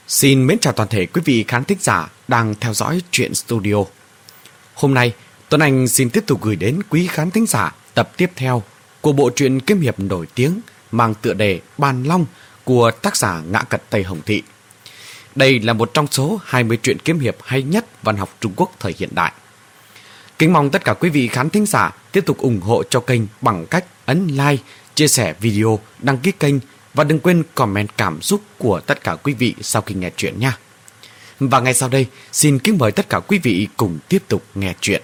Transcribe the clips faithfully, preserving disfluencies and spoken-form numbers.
Xin mến chào toàn thể quý vị khán thính giả đang theo dõi Truyện Studio. Hôm nay, Tuấn Anh xin tiếp tục gửi đến quý khán thính giả tập tiếp theo của bộ truyện kiếm hiệp nổi tiếng mang tựa đề Bàn Long của tác giả Ngã Cật Tây Hồng Thị. Đây là một trong số hai mươi truyện kiếm hiệp hay nhất văn học Trung Quốc thời hiện đại. Kính mong tất cả quý vị khán thính giả tiếp tục ủng hộ cho kênh bằng cách ấn like, chia sẻ video, đăng ký kênh và đừng quên comment cảm xúc của tất cả quý vị sau khi nghe chuyện nha. Và ngay sau đây, xin kính mời tất cả quý vị cùng tiếp tục nghe chuyện.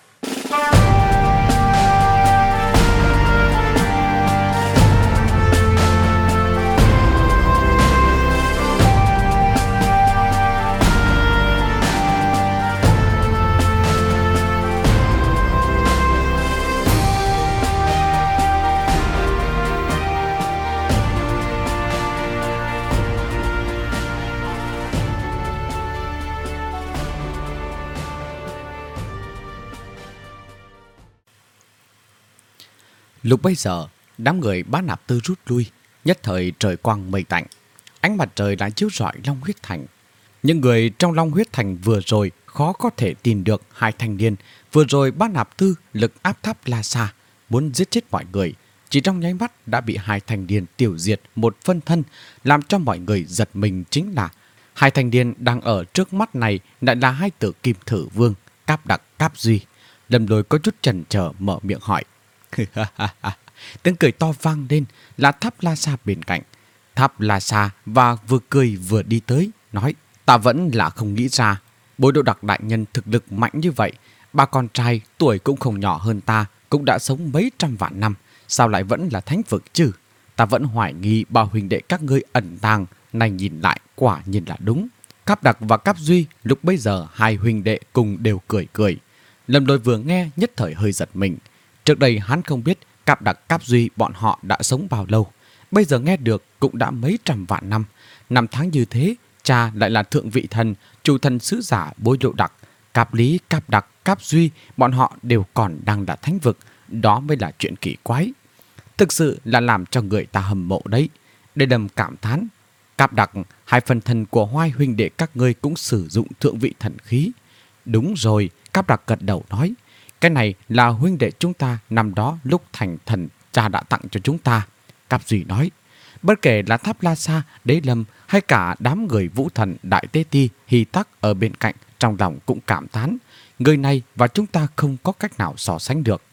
Lúc bấy giờ, đám người Bá Nạp Tư rút lui, nhất thời trời quang mây tạnh, ánh mặt trời lại chiếu rọi Long Huyết Thành. Những người trong Long Huyết Thành vừa rồi khó có thể tin được hai thanh niên vừa rồi Bá Nạp Tư lực áp tháp La Sa muốn giết chết mọi người, chỉ trong nháy mắt đã bị hai thanh niên tiêu diệt một phân thân, làm cho mọi người giật mình. Chính là hai thanh niên đang ở trước mắt này lại là hai tử Kim Thử Vương, Cáp Đặc, Cáp Duy. Lâm Lôi có chút chần chờ mở miệng hỏi. Tiếng cười to vang lên là Tháp La Sa bên cạnh. Tháp La Sa và vừa cười vừa đi tới, nói: Ta vẫn là không nghĩ ra Bối Độ Đặc đại nhân thực lực mạnh như vậy. Ba con trai tuổi cũng không nhỏ hơn ta, cũng đã sống mấy trăm vạn năm, sao lại vẫn là thánh vực chứ? Ta vẫn hoài nghi bao huynh đệ các ngươi ẩn tàng, này nhìn lại quả nhiên là đúng. Cáp Đặc và Cáp Duy lúc bấy giờ hai huynh đệ cùng đều cười cười. Lâm Lôi vừa nghe nhất thời hơi giật mình. Trước đây hắn không biết Cáp Đặc, Cáp Duy bọn họ đã sống bao lâu, bây giờ nghe được cũng đã mấy trăm vạn năm. Năm tháng như thế, cha lại là thượng vị thần, chủ thần sứ giả Bối Độ Đặc. Cáp Lý, Cáp Đặc, Cáp Duy bọn họ đều còn đang là thánh vực, đó mới là chuyện kỳ quái. Thực sự là làm cho người ta hâm mộ đấy. Để đầm cảm thán: Cáp Đặc, hai phần thân của Hoài huynh đệ các ngươi cũng sử dụng thượng vị thần khí. Đúng rồi, Cáp Đặc gật đầu nói: Cái này là huynh đệ chúng ta năm đó lúc thành thần cha đã tặng cho chúng ta. Cáp Duy nói: Bất kể là Tháp La Sa, Đế Lâm hay cả đám người Vũ Thần, Đại Tế Ti, Hy Tắc ở bên cạnh, trong lòng cũng cảm thán. Người này và chúng ta không có cách nào so sánh được.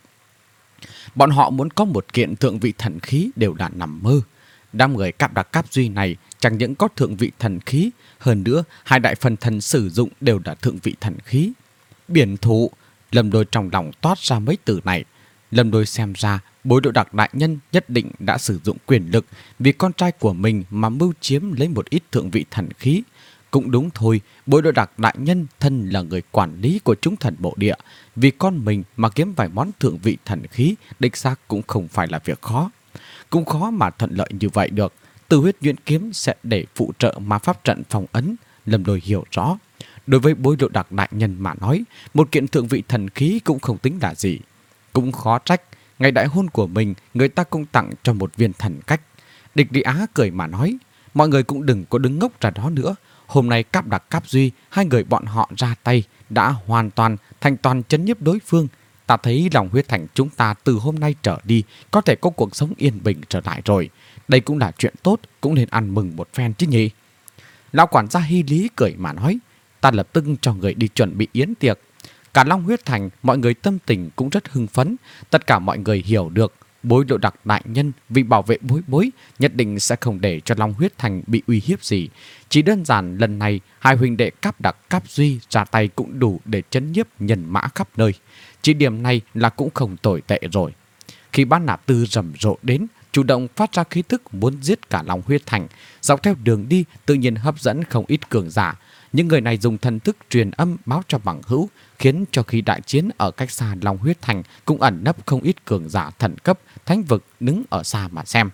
Bọn họ muốn có một kiện thượng vị thần khí đều đã nằm mơ. Đám người Cáp Đặc, Cáp Duy này chẳng những có thượng vị thần khí, hơn nữa hai đại phần thần sử dụng đều là thượng vị thần khí. Biển thủ. Lâm Lôi trong lòng toát ra mấy từ này. Lâm Lôi xem ra Bối Độ Đặc đại nhân nhất định đã sử dụng quyền lực vì con trai của mình mà mưu chiếm lấy một ít thượng vị thần khí. Cũng đúng thôi, Bối Độ Đặc đại nhân thân là người quản lý của chúng thần bộ địa, vì con mình mà kiếm vài món thượng vị thần khí đích xác cũng không phải là việc khó. Cũng khó mà thuận lợi như vậy được. Từ huyết nhuyễn kiếm sẽ để phụ trợ ma pháp trận phòng ấn. Lâm Lôi hiểu rõ. Đối với Bối Độ Đặc đại nhân mà nói, một kiện thượng vị thần khí cũng không tính là gì. Cũng khó trách, ngày đại hôn của mình người ta cũng tặng cho một viên thần cách. Địch Đi Á cười mà nói: Mọi người cũng đừng có đứng ngốc ra đó nữa. Hôm nay Cáp Đặc, Cáp Duy, hai người bọn họ ra tay đã hoàn toàn thành toàn chấn nhiếp đối phương. Ta thấy Long Huyết Thành chúng ta từ hôm nay trở đi có thể có cuộc sống yên bình trở lại rồi. Đây cũng là chuyện tốt, cũng nên ăn mừng một phen chứ nhỉ. Lão quản gia Hy Lý cười mà nói: Ta lập tức cho người đi chuẩn bị yến tiệc. Cả Long Huyết Thành mọi người tâm tình cũng rất hưng phấn. Tất cả mọi người hiểu được Bối Độ Đặc đại nhân vì bảo vệ Bối Bối nhất định sẽ không để cho Long Huyết Thành bị uy hiếp gì. Chỉ đơn giản lần này hai huynh đệ Cáp Đặc, Cáp Duy ra tay cũng đủ để chấn nhiếp nhân mã khắp nơi. Chỉ điểm này là cũng không tồi tệ rồi. Khi Bá Nạp Tư rầm rộ đến, chủ động phát ra khí thức muốn giết cả Long Huyết Thành, dọc theo đường đi tự nhiên hấp dẫn không ít cường giả. Những người này dùng thần thức truyền âm báo cho bằng hữu, khiến cho khi đại chiến ở cách xa Long Huyết Thành cũng ẩn nấp không ít cường giả thần cấp, thánh vực đứng ở xa mà xem.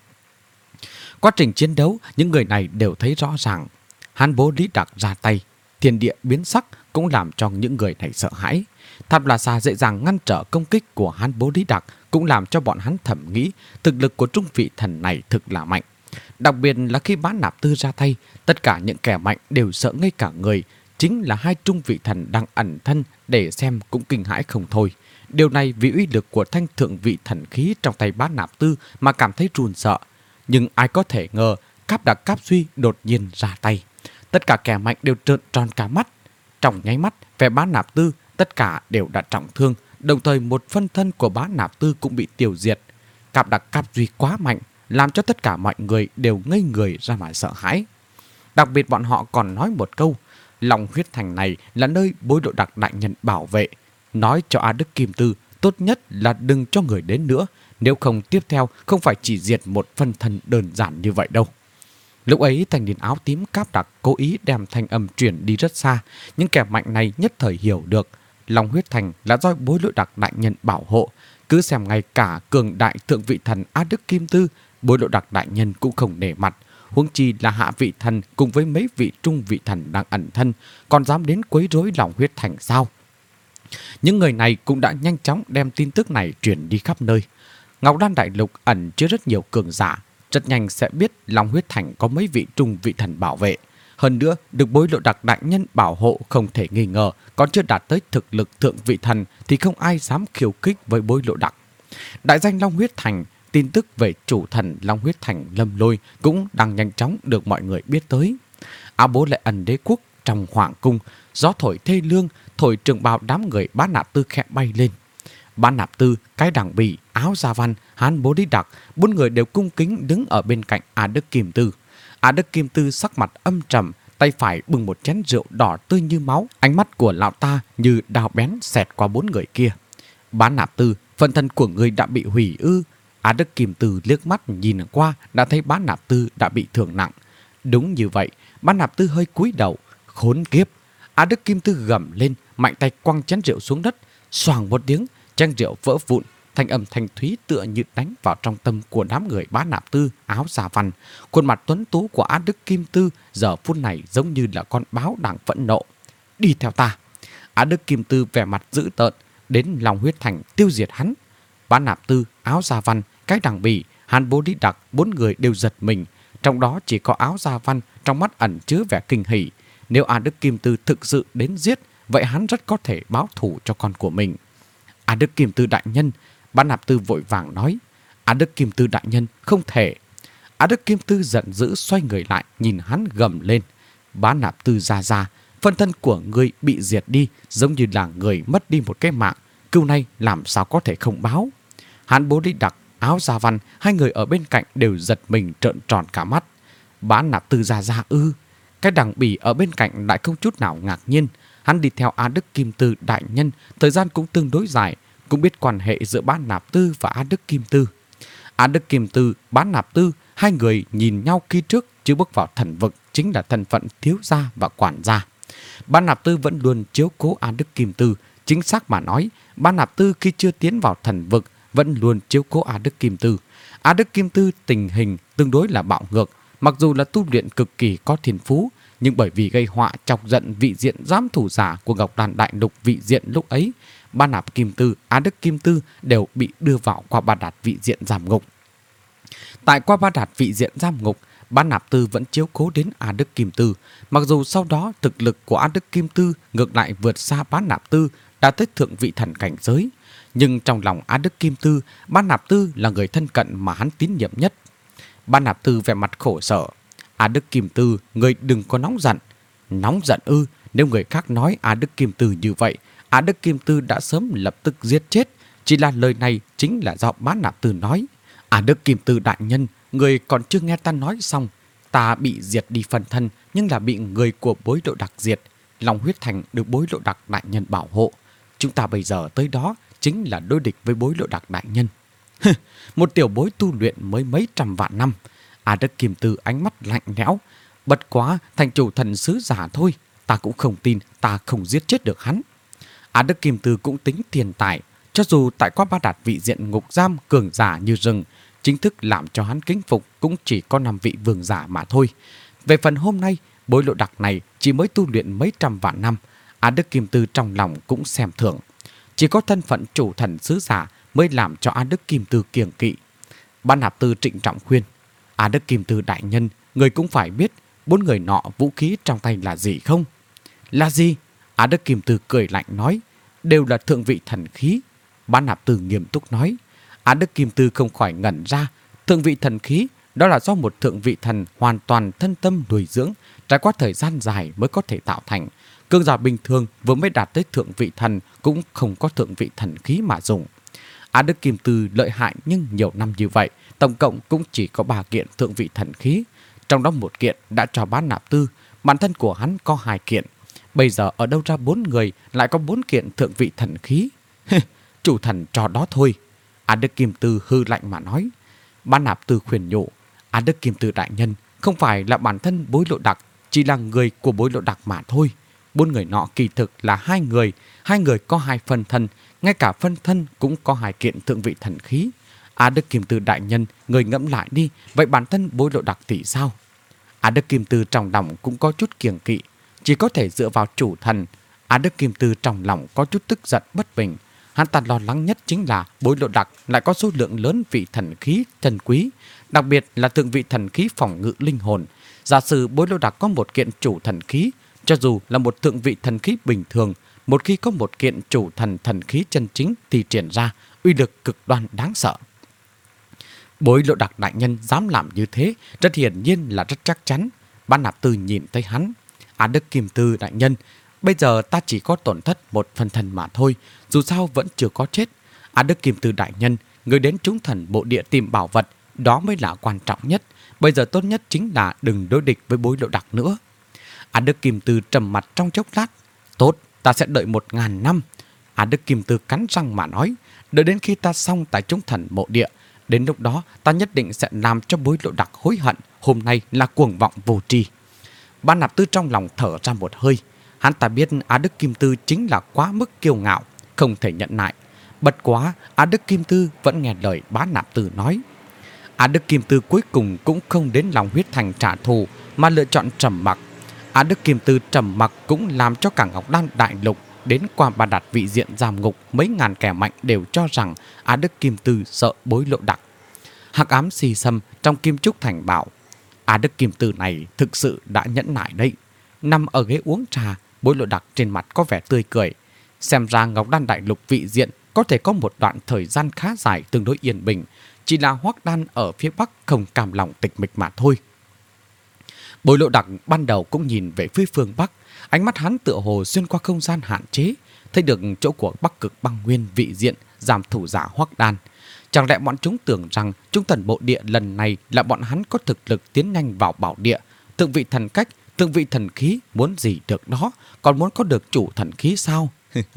Quá trình chiến đấu, những người này đều thấy rõ ràng. Hán Bố Lý Đặc ra tay, thiên địa biến sắc cũng làm cho những người này sợ hãi. Tháp La Sa dễ dàng ngăn trở công kích của Hán Bố Lý Đặc cũng làm cho bọn hắn thầm nghĩ thực lực của trung vị thần này thực là mạnh. Đặc biệt là khi Bá Nạp Tư ra tay, tất cả những kẻ mạnh đều sợ ngây cả người. Chính là hai trung vị thần đang ẩn thân để xem cũng kinh hãi không thôi. Điều này vì uy lực của thanh thượng vị thần khí trong tay Bá Nạp Tư mà cảm thấy run sợ. Nhưng ai có thể ngờ Cáp Đặc Cáp Duy đột nhiên ra tay. Tất cả kẻ mạnh đều trợn tròn cả mắt. Trong nháy mắt, về Bá Nạp Tư tất cả đều đã trọng thương, đồng thời một phân thân của Bá Nạp Tư cũng bị tiêu diệt. Cáp Đặc Cáp Duy quá mạnh, làm cho tất cả mọi người đều ngây người ra mà sợ hãi. Đặc biệt bọn họ còn nói một câu, Long Huyết Thành này là nơi Bối Độ Đặc đại nhân bảo vệ. Nói cho A Đức Kim Tư tốt nhất là đừng cho người đến nữa, nếu không tiếp theo không phải chỉ diệt một phân thân đơn giản như vậy đâu. Lúc ấy thanh niên áo tím Cáp Đặc cố ý đem thanh âm truyền đi rất xa, những kẻ mạnh này nhất thời hiểu được Long Huyết Thành là do Bối Độ Đặc đại nhân bảo hộ. Cứ xem ngay cả cường đại thượng vị thần A Đức Kim Tư, Bối Độ Đặc đại nhân cũng không nể mặt, huống chi là hạ vị thần cùng với mấy vị trung vị thần đang ẩn thân, còn dám đến quấy rối Long Huyết Thành sao? Những người này cũng đã nhanh chóng đem tin tức này truyền đi khắp nơi. Ngọc Đan Đại Lục ẩn chứa rất nhiều cường giả, rất nhanh sẽ biết Long Huyết Thành có mấy vị trung vị thần bảo vệ. Hơn nữa, được Bối Độ Đặc đại nhân bảo hộ không thể nghi ngờ, còn chưa đạt tới thực lực thượng vị thần thì không ai dám khiêu khích với Bối Độ Đặc. Đại danh Long Huyết Thành, tin tức về chủ thần Long Huyết Thành Lâm Lôi cũng đang nhanh chóng được mọi người biết tới. Áo bố Lệ Ẩn Đế quốc trong hoàng cung, gió thổi thê lương, thổi trường bào đám người Bá Nạp Tư khẽ bay lên. Bá Nạp Tư, Cái Đằng Bỉ, Áo Gia Văn, Hán Bố Lý Đặc, bốn người đều cung kính đứng ở bên cạnh A Đức Kim Tư. A Đức Kim Tư sắc mặt âm trầm, tay phải bưng một chén rượu đỏ tươi như máu, ánh mắt của lão ta như đao bén xẹt qua bốn người kia. Bá Nạp Tư, phần thân của người đã bị hủy ư? A Đức Kim Tư liếc mắt nhìn qua đã thấy Bá Nạp Tư đã bị thương nặng. Đúng như vậy, Bá Nạp Tư hơi cúi đầu. Khốn kiếp! A Đức Kim Tư gầm lên, mạnh tay quăng chén rượu xuống đất, xoàng một tiếng, chén rượu vỡ vụn, thanh âm thanh thúy tựa như đánh vào trong tâm của đám người Bá Nạp Tư, Áo Gia Văn. Khuôn mặt tuấn tú của A Đức Kim Tư giờ phút này giống như là con báo đang phẫn nộ. Đi theo ta! A Đức Kim Tư vẻ mặt dữ tợn, đến Long Huyết Thành tiêu diệt hắn. Bá Nạp Tư, Áo Gia Văn, Cái Đằng Bỉ, Hán Bố Lý Đặc, bốn người đều giật mình. Trong đó chỉ có Áo Gia Văn trong mắt ẩn chứa vẻ kinh hỉ. Nếu A Đức Kim Tư thực sự đến giết, vậy hắn rất có thể báo thù cho con của mình. A Đức Kim Tư đại nhân, Bá Nạp Tư vội vàng nói. A Đức Kim Tư đại nhân, không thể. A Đức Kim Tư giận dữ xoay người lại, nhìn hắn gầm lên. Bá Nạp Tư ra ra, phân thân của ngươi bị diệt đi, giống như là người mất đi một cái mạng. Cưu này làm sao có thể không báo? Hán Bố Lý Đặc, Áo Gia Văn, hai người ở bên cạnh đều giật mình trợn tròn cả mắt. Bá Nạp Tư ra ra ư? Cái Đằng Bỉ ở bên cạnh lại không chút nào ngạc nhiên. Hắn đi theo A Đức Kim Tư đại nhân, thời gian cũng tương đối dài, cũng biết quan hệ giữa Bá Nạp Tư và A Đức Kim Tư. A Đức Kim Tư, Bá Nạp Tư, hai người nhìn nhau khi trước chưa bước vào thần vực chính là thân phận thiếu gia và quản gia. Bá Nạp Tư vẫn luôn chiếu cố A Đức Kim Tư, chính xác mà nói, Bá Nạp Tư khi chưa tiến vào thần vực vẫn luôn chiếu cố A Đức Kim Tư. A Đức Kim Tư tình hình tương đối là bạo ngược, mặc dù là tu luyện cực kỳ có thiên phú, nhưng bởi vì gây họa chọc giận vị diện giám thủ giả của Ngọc Đan Đại Lục vị diện lúc ấy, Bá Nạp Kim Tư, A Đức Kim Tư đều bị đưa vào Qua Ba Đạt vị diện giam ngục. Tại Qua Ba Đạt vị diện giam ngục, Bá Nạp Tư vẫn chiếu cố đến A Đức Kim Tư, mặc dù sau đó thực lực của A Đức Kim Tư ngược lại vượt xa Bá Nạp Tư, đã tới thượng vị thần cảnh giới. Nhưng trong lòng A Đức Kim Tư, Bá Nạp Tư là người thân cận mà hắn tín nhiệm nhất. Bá Nạp Tư vẻ mặt khổ sở. A Đức Kim Tư, người đừng có nóng giận. Nóng giận ư? Nếu người khác nói A Đức Kim Tư như vậy, A Đức Kim Tư đã sớm lập tức giết chết. Chỉ là lời này chính là do Bá Nạp Tư nói. A Đức Kim Tư đại nhân, người còn chưa nghe ta nói xong. Ta bị diệt đi phần thân, nhưng là bị người của Bối Độ Đặc diệt. Long Huyết Thành được Bối Độ Đặc đại nhân bảo hộ. Chúng ta bây giờ tới đó chính là đối địch với Bối Độ Đặc đại nhân. Một tiểu bối tu luyện mới mấy trăm vạn năm. A Đức Kim Tư ánh mắt lạnh lẽo. Bất quá thành chủ thần sứ giả thôi, ta cũng không tin ta không giết chết được hắn. A Đức Kim Tư cũng tính tiền tài, cho dù tại Qua Ba Đạt vị diện ngục giam cường giả như rừng, chính thức làm cho hắn kính phục cũng chỉ có năm vị vương giả mà thôi. Về phần hôm nay, Bối Độ Đặc này chỉ mới tu luyện mấy trăm vạn năm, A Đức Kim Tư trong lòng cũng xem thường. Chỉ có thân phận chủ thần sứ giả mới làm cho A Đức Kim Tư kiêng kỵ. Bá Nạp Tư trịnh trọng khuyên. À Đức Kim Tư đại nhân, người cũng phải biết bốn người nọ vũ khí trong tay là gì không? Là gì? À Đức Kim Tư cười lạnh nói, đều là thượng vị thần khí. Bán Nạp Tư nghiêm túc nói. À Đức Kim Tư không khỏi ngẩn ra, thượng vị thần khí đó là do một thượng vị thần hoàn toàn thân tâm nuôi dưỡng, trải qua thời gian dài mới có thể tạo thành. Cường giả bình thường vừa mới đạt tới thượng vị thần cũng không có thượng vị thần khí mà dùng. À Đức Kim Tư lợi hại nhưng nhiều năm như vậy, tổng cộng cũng chỉ có ba kiện thượng vị thần khí. Trong đó một kiện đã cho Bán Nạp Tư, bản thân của hắn có hai kiện. Bây giờ ở đâu ra bốn người lại có bốn kiện thượng vị thần khí? Chủ thần cho đó thôi. À Đức Kim Tư hư lạnh mà nói. Bán Nạp Tư khuyên nhủ, À Đức Kim Tư đại nhân, không phải là bản thân Bối Lộ Đặc, chỉ là người của Bối Lộ Đặc mà thôi. Bốn người nọ kỳ thực là hai người, hai người có hai phân thân, ngay cả phân thân cũng có hai kiện thượng vị thần khí. À Đức Kim Tư đại nhân, người ngẫm lại đi, vậy bản thân Bối Lộ Đặc thì sao? À Đức Kim Tư trong lòng cũng có chút kiêng kỵ, chỉ có thể dựa vào chủ thần. À Đức Kim Tư trong lòng có chút tức giận bất bình. Hắn ta lo lắng nhất chính là Bối Lộ Đặc lại có số lượng lớn vị thần khí chân quý, đặc biệt là thượng vị thần khí phòng ngự linh hồn. Giả sử Bối Lộ Đặc có một kiện chủ thần khí, cho dù là một thượng vị thần khí bình thường, một khi có một kiện chủ thần thần khí chân chính thì triển ra, uy lực cực đoan đáng sợ. Bối Lộ Đặc đại nhân dám làm như thế, rất hiển nhiên là rất chắc chắn. Bán Nạp Tư nhìn thấy hắn. À Đức Kim Tư đại nhân, bây giờ ta chỉ có tổn thất một phần thần mà thôi, dù sao vẫn chưa có chết. À Đức Kim Tư đại nhân, người đến chúng thần bộ địa tìm bảo vật, đó mới là quan trọng nhất. Bây giờ tốt nhất chính là đừng đối địch với Bối Lộ Đặc nữa. À Đức Kim Tư trầm mặt trong chốc lát. Tốt, ta sẽ đợi một ngàn năm. À Đức Kim Tư cắn răng mà nói, đợi đến khi ta xong tại chúng thần mộ địa, đến lúc đó ta nhất định sẽ làm cho Bối Lộ Đặc hối hận hôm nay là cuồng vọng vô tri. Bán Nạp Tư trong lòng thở ra một hơi. Hắn ta biết Á Đức Kim Tư chính là quá mức kiêu ngạo, không thể nhận lại. Bất quá, Á Đức Kim Tư vẫn nghe lời Bán Nạp Tư nói. Á Đức Kim Tư cuối cùng cũng không đến lòng huyết thành trả thù, mà lựa chọn trầm mặc. Á Đức Kim Tư trầm mặc cũng làm cho cả Ngọc Đan Đại Lục đến qua Ba Đạt vị diện giam ngục mấy ngàn kẻ mạnh đều cho rằng Á Đức Kim Tư sợ Bối Lộ Đặc. Hắc ám xì xâm trong Kim Trúc Thành bảo, Á Đức Kim Tư này thực sự đã nhẫn nại đấy. Nằm ở ghế uống trà, Bối Lộ Đặc trên mặt có vẻ tươi cười. Xem ra Ngọc Đan Đại Lục vị diện có thể có một đoạn thời gian khá dài tương đối yên bình, chỉ là Hoắc Đan ở phía Bắc không cam lòng tịch mịch mà thôi. Bối Lộ Đặc ban đầu cũng nhìn về phía phương Bắc, ánh mắt hắn tựa hồ xuyên qua không gian hạn chế, thấy được chỗ của Bắc Cực Băng Nguyên vị diện giảm thủ giả Hoắc Đan. Chẳng lẽ bọn chúng tưởng rằng Trung thần bộ địa lần này là bọn hắn có thực lực tiến nhanh vào bảo địa, thượng vị thần cách, thượng vị thần khí muốn gì được đó, còn muốn có được chủ thần khí sao?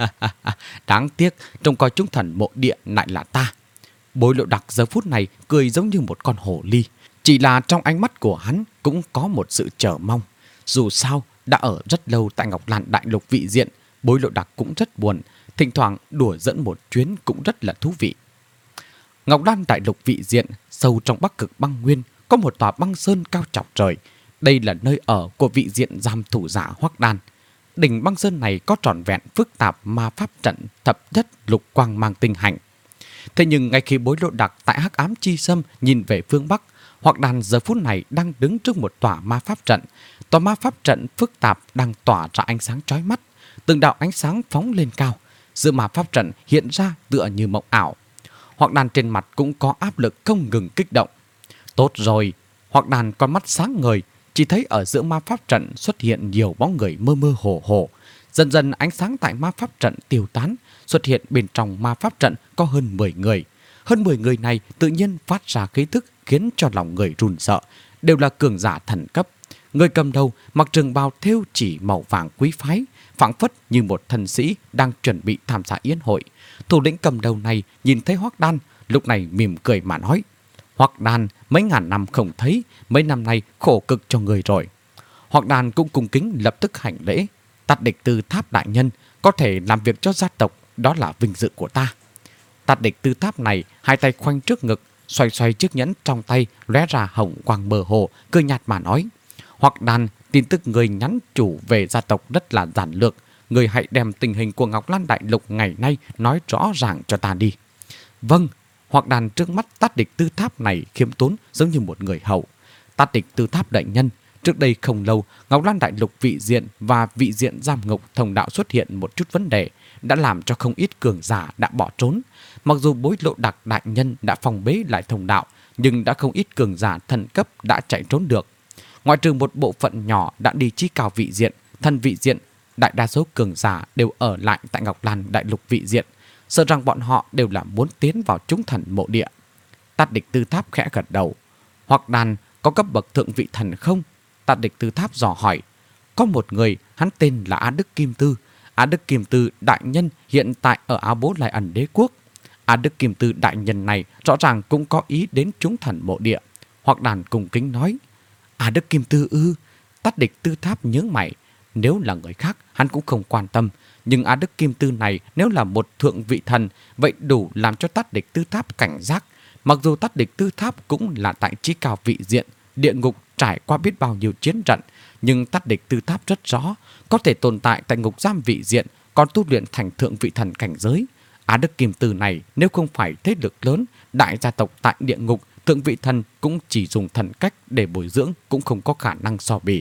Đáng tiếc, trông coi Trung thần bộ địa lại là ta. Bối Lộ Đặc giờ phút này cười giống như một con hổ ly. Chỉ là trong ánh mắt của hắn cũng có một sự chờ mong. Dù sao, đã ở rất lâu tại Ngọc Lan Đại Lục vị diện, Bối Lộ Đặc cũng rất buồn, thỉnh thoảng đùa dẫn một chuyến cũng rất là thú vị. Ngọc Lan Đại Lục vị diện, sâu trong Bắc Cực Băng Nguyên, có một tòa băng sơn cao chọc trời. Đây là nơi ở của vị diện giam thủ giả Hoắc Đan. Đỉnh băng sơn này có trọn vẹn phức tạp ma pháp trận thập nhất lục quang mang tinh hạnh. Thế nhưng ngay khi Bối Lộ Đặc tại Hắc ám chi sâm nhìn về phương Bắc, Hoắc Đan giờ phút này đang đứng trước một tòa ma pháp trận. Tòa ma pháp trận phức tạp đang tỏa ra ánh sáng chói mắt, từng đạo ánh sáng phóng lên cao. Giữa ma pháp trận hiện ra tựa như mộng ảo. Hoắc Đan trên mặt cũng có áp lực không ngừng kích động. Tốt rồi, Hoắc Đan con mắt sáng ngời, chỉ thấy ở giữa ma pháp trận xuất hiện nhiều bóng người mơ mơ hồ hồ. Dần dần ánh sáng tại ma pháp trận tiêu tán, xuất hiện bên trong ma pháp trận có hơn mười người. Hơn mười người này tự nhiên phát ra khí tức khiến cho lòng người run sợ, đều là cường giả thần cấp. Người cầm đầu mặc trường bào thêu chỉ màu vàng quý phái, phảng phất như một thần sĩ đang chuẩn bị tham gia yến hội. Thủ lĩnh cầm đầu này nhìn thấy Hoắc Đan, lúc này mỉm cười mà nói: Hoắc Đan, mấy ngàn năm không thấy, mấy năm nay khổ cực cho người rồi. Hoắc Đan cũng cung kính lập tức hành lễ: Tạt Địch Tư Tháp đại nhân, có thể làm việc cho gia tộc, đó là vinh dự của ta. Tạt Địch Tư Tháp này hai tay khoanh trước ngực, xoay xoay chiếc nhẫn trong tay lóe ra hồng quang mơ hồ, cười nhạt mà nói: Hoắc Đan, tin tức người nhắn chủ về gia tộc rất là giản lược, người hãy đem tình hình của Ngọc Lan Đại Lục ngày nay nói rõ ràng cho ta đi. Vâng. Hoặc đàn trước mắt Tát Địch Tư Tháp này khiêm tốn giống như một người hầu. Tát Địch Tư Tháp đại nhân, trước đây không lâu, Ngọc Lan Đại Lục vị diện và vị diện giam ngục thông đạo xuất hiện một chút vấn đề, đã làm cho không ít cường giả đã bỏ trốn. Mặc dù Bối Lộ Đặc đại nhân đã phòng bế lại thông đạo, nhưng đã không ít cường giả thần cấp đã chạy trốn được. Ngoại trừ một bộ phận nhỏ đã đi chí cao vị diện, thần vị diện, đại đa số cường giả đều ở lại tại Ngọc Lan Đại Lục vị diện, sợ rằng bọn họ đều là muốn tiến vào chúng thần mộ địa. Tát Địch Tư Tháp khẽ gật đầu. Hoặc đàn có cấp bậc thượng vị thần không? Tát Địch Tư Tháp dò hỏi. Có một người, hắn tên là Á Đức Kim Tư. Á Đức Kim Tư đại nhân hiện tại ở Á Bố Lai Ẩn Đế Quốc. Á Đức Kim Tư đại nhân này rõ ràng cũng có ý đến chúng thần mộ địa. Hoặc đàn cùng kính nói. Á Đức Kim Tư ư? Tát Địch Tư Tháp nhướng mày. Nếu là người khác, hắn cũng không quan tâm. Nhưng Á Đức Kim Tư này nếu là một thượng vị thần, vậy đủ làm cho Tát Địch Tư Tháp cảnh giác. Mặc dù Tát Địch Tư Tháp cũng là tại chí cao vị diện, địa ngục trải qua biết bao nhiêu chiến trận, nhưng Tát Địch Tư Tháp rất rõ, có thể tồn tại tại ngục giam vị diện, còn tu luyện thành thượng vị thần cảnh giới. Á Đức Kim Tư này nếu không phải thế lực lớn, đại gia tộc tại địa ngục, thượng vị thần cũng chỉ dùng thần cách để bồi dưỡng, cũng không có khả năng so bì.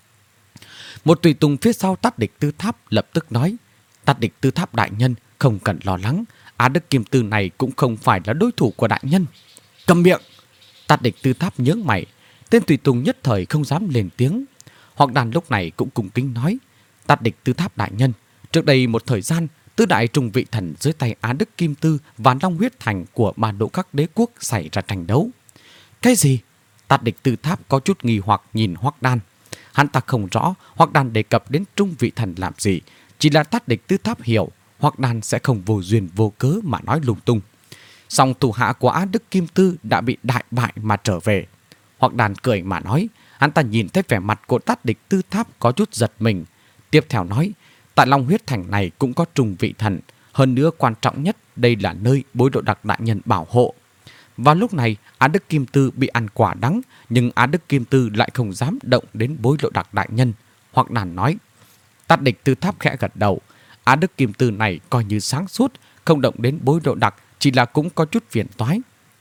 Một tùy tùng phía sau Tát Địch Tư Tháp lập tức nói. Tát Địch Tư Tháp đại nhân không cần lo lắng, Á Đức Kim Tư này cũng không phải là đối thủ của đại nhân. Cầm miệng! Tát Địch Tư Tháp nhướng mày, tên tùy tùng nhất thời không dám lên tiếng. Hoặc đàn lúc này cũng cùng kính nói. Tát Địch Tư Tháp đại nhân, trước đây một thời gian, tứ đại trùng vị thần dưới tay Á Đức Kim Tư và Long Huyết Thành của Ba Độ Các Đế Quốc xảy ra tranh đấu. Cái gì? Tát Địch Tư Tháp có chút nghi hoặc nhìn Hoắc Đan. Hắn ta không rõ Hoắc Đan đề cập đến trung vị thần làm gì, chỉ là Tát Địch Tư Tháp hiểu Hoắc Đan sẽ không vô duyên vô cớ mà nói lung tung. Song thủ hạ của Á Đức Kim Tư đã bị đại bại mà trở về. Hoắc Đan cười mà nói. Hắn ta nhìn thấy vẻ mặt của Tát Địch Tư Tháp có chút giật mình. Tiếp theo nói, tại Long Huyết Thành này cũng có trùng vị thần. Hơn nữa quan trọng nhất, đây là nơi Bối Độ Đặc đại nhân bảo hộ. Vào lúc này, Á Đức Kim Tư bị ăn quả đắng, nhưng Á Đức Kim Tư lại không dám động đến Bối Độ Đặc đại nhân. Hoắc Đan nói. Tát Địch Tư Tháp khẽ gật đầu. Á Đức Kim Tư này coi như sáng suốt, không động đến Bối Độ Đặc, chỉ là cũng có chút phiền toái.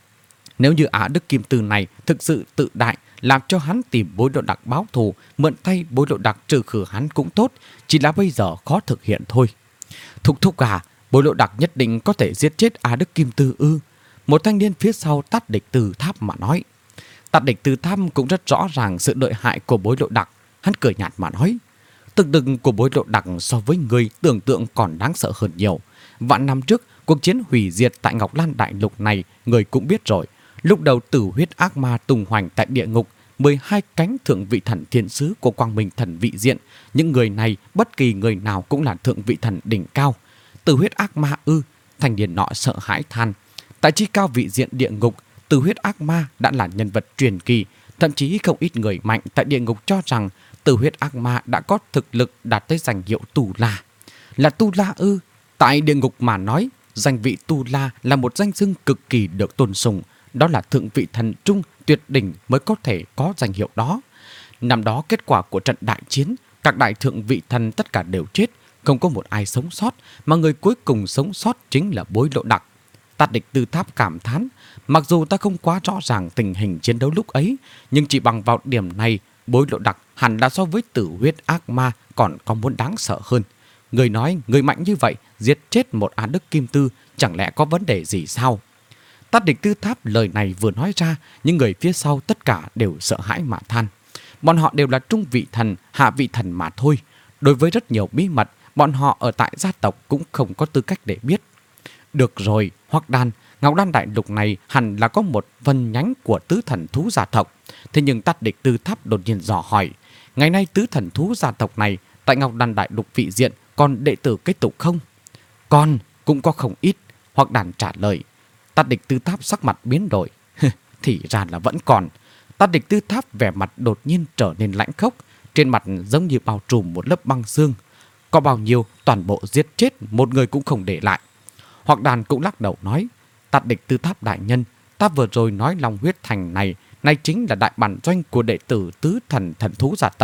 Nếu như Á Đức Kim Tư này thực sự tự đại, làm cho hắn tìm Bối Độ Đặc báo thù, mượn tay Bối Độ Đặc trừ khử hắn cũng tốt, chỉ là bây giờ khó thực hiện thôi. Thúc thúc à, Bối Độ Đặc nhất định có thể giết chết Á Đức Kim Tư ư? Một thanh niên phía sau Tát Địch Tư Tháp mà nói. Tát Địch Tư Tháp cũng rất rõ ràng sự lợi hại của Bối Độ Đặc. Hắn cười nhạt mà nói. Thực lực của Bối Độ Đặc so với người tưởng tượng còn đáng sợ hơn nhiều. Vạn năm trước, cuộc chiến hủy diệt tại Ngọc Lan Đại Lục này, người cũng biết rồi. Lúc đầu tử huyết ác ma tung hoành tại địa ngục, mười hai cánh thượng vị thần thiên sứ của Quang Minh thần vị diện. Những người này, bất kỳ người nào cũng là thượng vị thần đỉnh cao. Tử huyết ác ma ư? Thành niên nọ sợ hãi than. Tại chi cao vị diện địa ngục, tử huyết ác ma đã là nhân vật truyền kỳ. Thậm chí không ít người mạnh tại địa ngục cho rằng tử huyết ác ma đã có thực lực đạt tới danh hiệu Tu La. Là Tu La ư? Tại địa ngục mà nói, danh vị Tu La là một danh xưng cực kỳ được tôn sùng. Đó là thượng vị thần trung tuyệt đỉnh mới có thể có danh hiệu đó. Năm đó kết quả của trận đại chiến, các đại thượng vị thần tất cả đều chết, không có một ai sống sót, mà người cuối cùng sống sót chính là Bối Độ Đặc. Tát Địch Tư Tháp cảm thán, mặc dù ta không quá rõ ràng tình hình chiến đấu lúc ấy, nhưng chỉ bằng vào điểm này, Bối Độ Đặc hẳn là so với tử huyết ác ma còn có muốn đáng sợ hơn. Người nói người mạnh như vậy giết chết một Á Đức Kim Tư, chẳng lẽ có vấn đề gì sao? Tát Địch Tư Tháp lời này vừa nói ra, những người phía sau tất cả đều sợ hãi mà than. Bọn họ đều là trung vị thần, hạ vị thần mà thôi. Đối với rất nhiều bí mật, bọn họ ở tại gia tộc cũng không có tư cách để biết. Được rồi, Hoắc Đan, Ngọc Lan Đại Lục này hẳn là có một phần nhánh của tứ thần thú gia tộc. Thế nhưng Tát Địch Tư Tháp đột nhiên dò hỏi, ngày nay tứ thần thú gia tộc này tại Ngọc Lan Đại Lục vị diện còn đệ tử kết tục không? Còn, cũng có không ít, Hoắc Đan trả lời. Tát Địch Tư Tháp sắc mặt biến đổi. Thì ra là vẫn còn. Tát Địch Tư Tháp vẻ mặt đột nhiên trở nên lãnh khốc, trên mặt giống như bao trùm một lớp băng xương. Có bao nhiêu toàn bộ giết chết, một người cũng không để lại. Hoắc Đan cũng lắc đầu nói, Tát Địch Tư Tháp đại nhân, ta vừa rồi nói Long Huyết Thành này, này chính là đại bản doanh của đệ tử tứ thần thần thú gia tộc.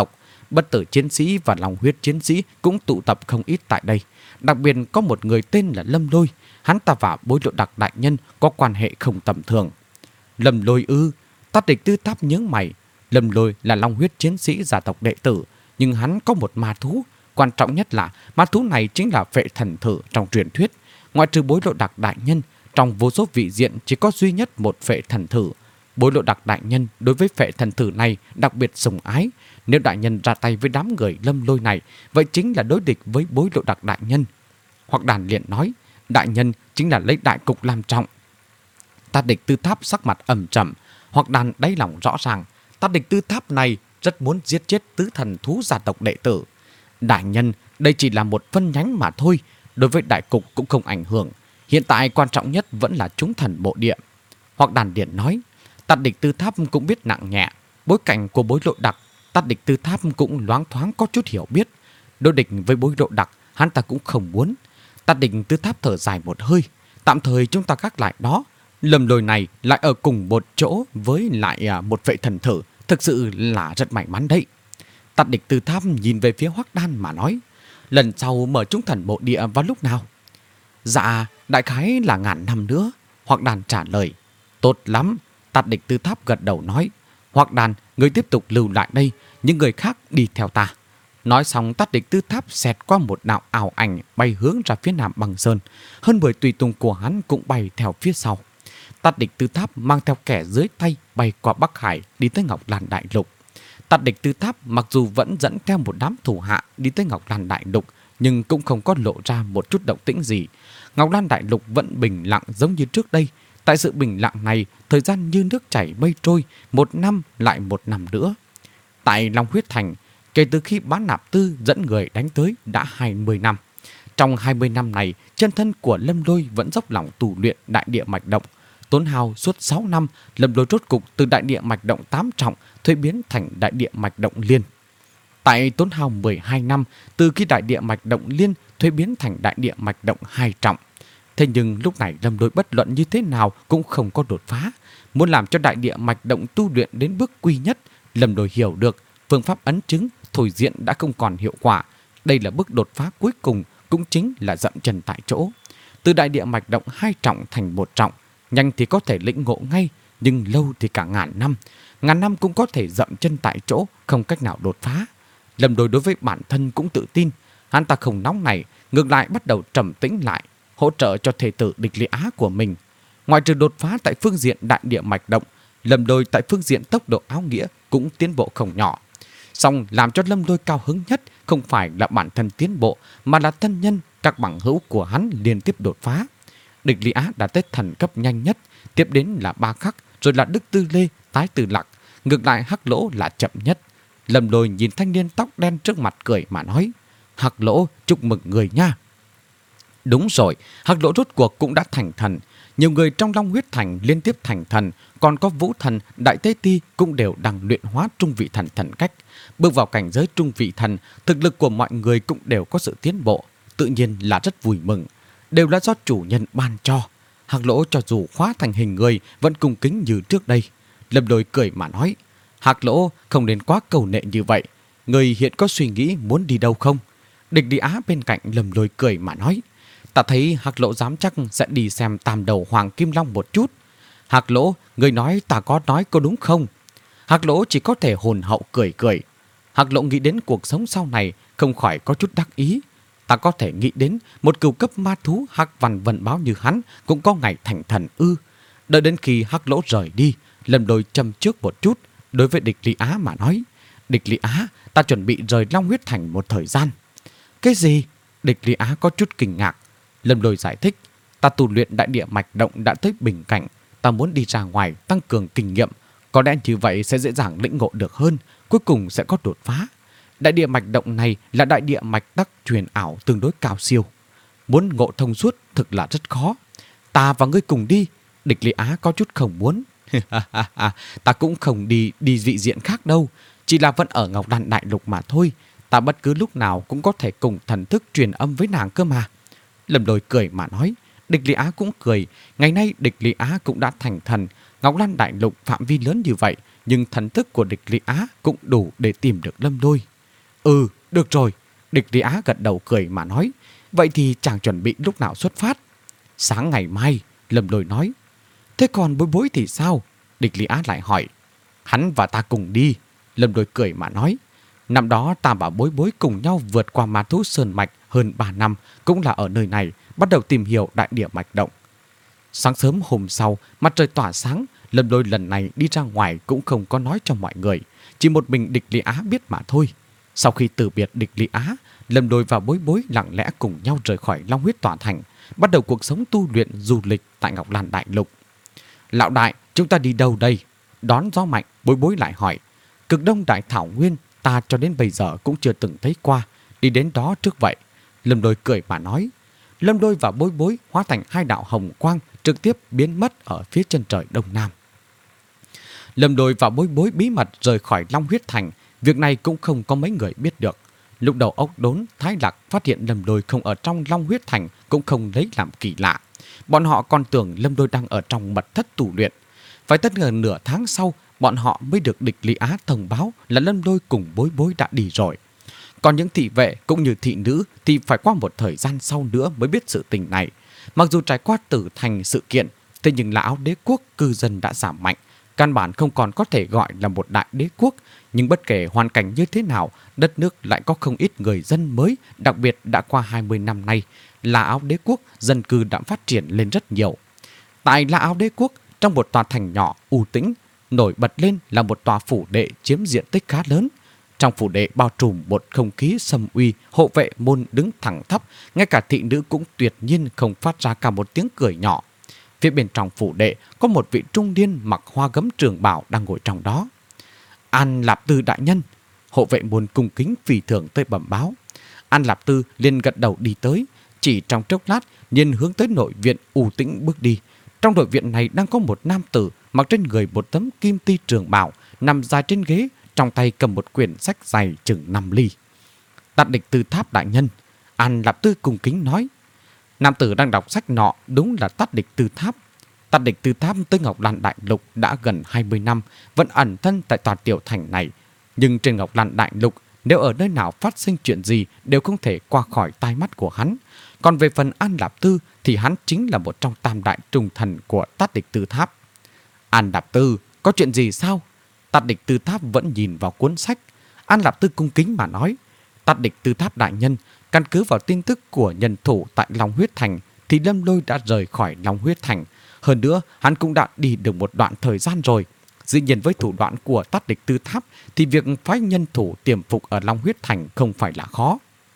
Bất tử chiến sĩ và lòng huyết chiến sĩ cũng tụ tập không ít tại đây. Đặc biệt có một người tên là Lâm Lôi. Hắn ta và Bối Lộ Đặc đại nhân có quan hệ không tầm thường. Lâm Lôi ư? Tát Địch Tư Tháp nhướng mày. Lâm Lôi là long huyết chiến sĩ gia tộc đệ tử, nhưng hắn có một ma thú. Quan trọng nhất là ma thú này chính là phệ thần thử trong truyền thuyết. Ngoại trừ Bối Lộ Đặc đại nhân, trong vô số vị diện chỉ có duy nhất một phệ thần thử. Bối Lộ Đặc đại nhân đối với phệ thần thử này đặc biệt sủng ái. Nếu đại nhân ra tay với đám người Lâm Lôi này, vậy chính là đối địch với Bối Lộ Đặc đại nhân. Hoặc Đàn liền nói, đại nhân chính là lấy đại cục làm trọng. Tát Địch Tư Tháp sắc mặt ẩm trầm. Hoặc Đàn đáy lòng rõ ràng, Tát Địch Tư Tháp này rất muốn giết chết tứ thần thú gia tộc đệ tử. Đại nhân, đây chỉ là một phân nhánh mà thôi, đối với đại cục cũng không ảnh hưởng. Hiện tại quan trọng nhất vẫn là chúng thần mộ địa. Hoặc Đàn điện nói, Tát Địch Tư Tháp cũng biết nặng nhẹ. Bối cảnh của Bối Lộ Đặc, Tát Địch Tư Tháp cũng loáng thoáng có chút hiểu biết. Đối địch với Bối Lộ Đặc, hắn ta cũng không muốn. Tát Địch Tư Tháp thở dài một hơi. Tạm thời chúng ta gác lại đó. Lâm Lôi này lại ở cùng một chỗ với lại một vệ thần thử, thực sự là rất may mắn đấy. Tát Địch Tư Tháp nhìn về phía Hoắc Đan mà nói, lần sau mở chúng thần mộ địa vào lúc nào? Dạ, đại khái là ngàn năm nữa. Hoắc Đan trả lời. Tốt lắm. Tát Địch Tư Tháp gật đầu nói, Hoắc Đan, người tiếp tục lưu lại đây, những người khác đi theo ta. Nói xong, Tát Địch Tư Tháp xẹt qua một đạo ảo ảnh bay hướng ra phía nam băng sơn. Hơn mười tùy tùng của hắn cũng bay theo phía sau. Tát Địch Tư Tháp mang theo kẻ dưới tay bay qua Bắc Hải đi tới Ngọc Lan Đại Lục. Tát Địch Tư Tháp mặc dù vẫn dẫn theo một đám thủ hạ đi tới Ngọc Lan Đại Lục, nhưng cũng không có lộ ra một chút động tĩnh gì. Ngọc Lan Đại Lục vẫn bình lặng giống như trước đây. Tại sự bình lặng này, thời gian như nước chảy mây trôi, một năm lại một năm nữa. Tại Long Huyết Thành, kể từ khi Bán Nạp Tư dẫn người đánh tới đã hai mươi năm. Trong hai mươi năm này, chân thân của Lâm Lôi vẫn dốc lòng tu luyện đại địa mạch động. Tốn hao suốt sáu năm, Lâm Lôi rốt cục từ đại địa mạch động tám trọng thuế biến thành đại địa mạch động liên. Tại tốn hao mười hai năm, từ khi đại địa mạch động liên thuế biến thành đại địa mạch động hai trọng. Thế nhưng lúc này Lâm Lôi bất luận như thế nào cũng không có đột phá. Muốn làm cho đại địa mạch động tu luyện đến bước quy nhất, Lâm Lôi hiểu được phương pháp ấn chứng thôi diện đã không còn hiệu quả. Đây là bước đột phá cuối cùng, cũng chính là dậm chân tại chỗ. Từ đại địa mạch động hai trọng thành một trọng, nhanh thì có thể lĩnh ngộ ngay, nhưng lâu thì cả ngàn năm. Ngàn năm cũng có thể dậm chân tại chỗ, không cách nào đột phá. Lâm Lôi đối với bản thân cũng tự tin. Hắn ta không nóng này, ngược lại bắt đầu trầm tĩnh lại, hỗ trợ cho thể tử Địch Lý Á của mình. Ngoài trừ đột phá tại phương diện đại địa mạch động, Lâm Lôi tại phương diện tốc độ áo nghĩa cũng tiến bộ không nhỏ. Song làm cho Lâm Lôi cao hứng nhất không phải là bản thân tiến bộ, mà là thân nhân, các bằng hữu của hắn liên tiếp đột phá. Địch Lý Á đã tới thần cấp nhanh nhất, tiếp đến là Ba Khắc, rồi là Đức Tư Lê, Tái Tư Lạc, ngược lại Hắc Lỗ là chậm nhất. Lâm Lôi nhìn thanh niên tóc đen trước mặt cười mà nói, Hắc Lỗ, chúc mừng người nha. Đúng rồi, Hắc Lỗ rốt cuộc cũng đã thành thần. Nhiều người trong Long Huyết Thành liên tiếp thành thần, còn có Vũ Thần, Đại Tế Ti cũng đều đang luyện hóa trung vị thần thần cách. Bước vào cảnh giới trung vị thần, thực lực của mọi người cũng đều có sự tiến bộ, tự nhiên là rất vui mừng. Đều là do chủ nhân ban cho. Hắc Lỗ cho dù hóa thành hình người vẫn cung kính như trước đây. Lâm Lôi cười mà nói, Hắc Lỗ không nên quá cầu nệ như vậy. Người hiện có suy nghĩ muốn đi đâu không? Địch Lý Á bên cạnh Lâm Lôi cười mà nói, ta thấy Hắc Lỗ dám chắc sẽ đi xem tam đầu Hoàng Kim Long một chút. Hắc Lỗ, người nói ta có nói có đúng không? Hắc Lỗ chỉ có thể hồn hậu cười cười. Hắc Lỗ nghĩ đến cuộc sống sau này không khỏi có chút đắc ý. Ta có thể nghĩ đến một cửu cấp ma thú Hắc Văn Vận Báo như hắn cũng có ngày thành thần ư. Đợi đến khi Hắc Lỗ rời đi, Lâm Lôi châm trước một chút, đối với Địch Lý Á mà nói, Địch Lý Á, ta chuẩn bị rời Long Huyết Thành một thời gian. Cái gì? Địch Lý Á có chút kinh ngạc. Lâm Lôi giải thích, ta tu luyện đại địa mạch động đã tới bình cảnh, ta muốn đi ra ngoài tăng cường kinh nghiệm, có lẽ như vậy sẽ dễ dàng lĩnh ngộ được hơn, cuối cùng sẽ có đột phá. Đại địa mạch động này là đại địa mạch tắc truyền ảo tương đối cao siêu, muốn ngộ thông suốt thực là rất khó. Ta và ngươi cùng đi. Địch Lý Á có chút không muốn. Ta cũng không đi đi vị diện khác đâu, chỉ là vẫn ở Ngọc Đan Đại Lục mà thôi. Ta bất cứ lúc nào cũng có thể cùng thần thức truyền âm với nàng cơ mà. Lâm Lôi cười mà nói. Địch Lý Á cũng cười. Ngày nay Địch Lý Á cũng đã thành thần. Ngọc Lan Đại Lục phạm vi lớn như vậy, nhưng thần thức của Địch Lý Á cũng đủ để tìm được Lâm Lôi. Ừ, được rồi. Địch Lý Á gật đầu cười mà nói. Vậy thì chàng chuẩn bị lúc nào xuất phát? Sáng ngày mai, Lâm Lôi nói. Thế còn Bối Bối thì sao? Địch Lý Á lại hỏi. Hắn và ta cùng đi. Lâm Lôi cười mà nói. Năm đó ta và Bối Bối cùng nhau vượt qua ma thú sơn mạch hơn ba năm, cũng là ở nơi này, bắt đầu tìm hiểu đại địa mạch động. Sáng sớm hôm sau, mặt trời tỏa sáng, Lâm Lôi lần này đi ra ngoài cũng không có nói cho mọi người, chỉ một mình Địch Lý Á biết mà thôi. Sau khi từ biệt Địch Lý Á, Lâm Lôi và Bối Bối lặng lẽ cùng nhau rời khỏi Long Huyết Tỏa Thành, bắt đầu cuộc sống tu luyện du lịch tại Ngọc Lan Đại Lục. Lão đại, chúng ta đi đâu đây? Đón gió mạnh, Bối Bối lại hỏi. Cực Đông Đại Thảo Nguyên, ta cho đến bây giờ cũng chưa từng thấy qua, đi đến đó trước vậy. Lâm Lôi cười mà nói. Lâm Lôi và Bối Bối hóa thành hai đạo hồng quang trực tiếp biến mất ở phía chân trời đông nam. Lâm Lôi và Bối Bối bí mật rời khỏi Long Huyết Thành, việc này cũng không có mấy người biết được. Lúc đầu Ốc Đốn, Thái Lạc phát hiện Lâm Lôi không ở trong Long Huyết Thành cũng không lấy làm kỳ lạ. Bọn họ còn tưởng Lâm Lôi đang ở trong mật thất tu luyện. Phải tất gần nửa tháng sau, bọn họ mới được Địch Lý Á thông báo là Lâm Lôi cùng Bối Bối đã đi rồi. Còn những thị vệ cũng như thị nữ thì phải qua một thời gian sau nữa mới biết sự tình này. Mặc dù trải qua Tử Thành sự kiện, thế nhưng là Áo Đế quốc cư dân đã giảm mạnh, căn bản không còn có thể gọi là một đại đế quốc. Nhưng bất kể hoàn cảnh như thế nào, đất nước lại có không ít người dân mới, đặc biệt đã qua hai mươi năm nay, là Áo Đế quốc dân cư đã phát triển lên rất nhiều. Tại là Áo Đế quốc, trong một tòa thành nhỏ u tĩnh, nổi bật lên là một tòa phủ đệ chiếm diện tích khá lớn. Trong phủ đệ bao trùm một không khí sầm uy, hộ vệ môn đứng thẳng thấp, ngay cả thị nữ cũng tuyệt nhiên không phát ra cả một tiếng cười nhỏ. Phía bên trong phủ đệ có một vị trung niên mặc hoa gấm trường bào đang ngồi trong đó. An Lạp Tư đại nhân, hộ vệ môn cung kính phi thường tới bẩm báo. An Lạp Tư liền gật đầu đi tới, chỉ trong chốc lát nhiên hướng tới nội viện u tĩnh bước đi. Trong nội viện này đang có một nam tử mặc trên người một tấm kim ti trường bào, nằm dài trên ghế, trong tay cầm một quyển sách dày chừng năm ly. Tát Địch Tư Tháp đại nhân, An Lạp Tư cung kính nói. Nam tử đang đọc sách nọ đúng là Tát Địch Tư Tháp. Tát Địch Tư Tháp tới Ngọc Lan Đại Lục đã gần hai mươi năm, vẫn ẩn thân tại tòa tiểu thành này. Nhưng trên Ngọc Lan Đại Lục, nếu ở nơi nào phát sinh chuyện gì đều không thể qua khỏi tai mắt của hắn. Còn về phần An Lạp Tư thì hắn chính là một trong tam đại trung thần của Tát Địch Tư Tháp. An Lạp Tư, có chuyện gì sao? Tát Địch Tư Tháp vẫn nhìn vào cuốn sách. An Lạp Tư cung kính mà nói. Tát Địch Tư Tháp đại nhân, căn cứ vào tin tức của nhân thủ tại Long Huyết Thành thì Lâm Lôi đã rời khỏi Long Huyết Thành. Hơn nữa, hắn cũng đã đi được một đoạn thời gian rồi. Dĩ nhiên với thủ đoạn của Tát Địch Tư Tháp thì việc phái nhân thủ tiềm phục ở Long Huyết Thành không phải là khó.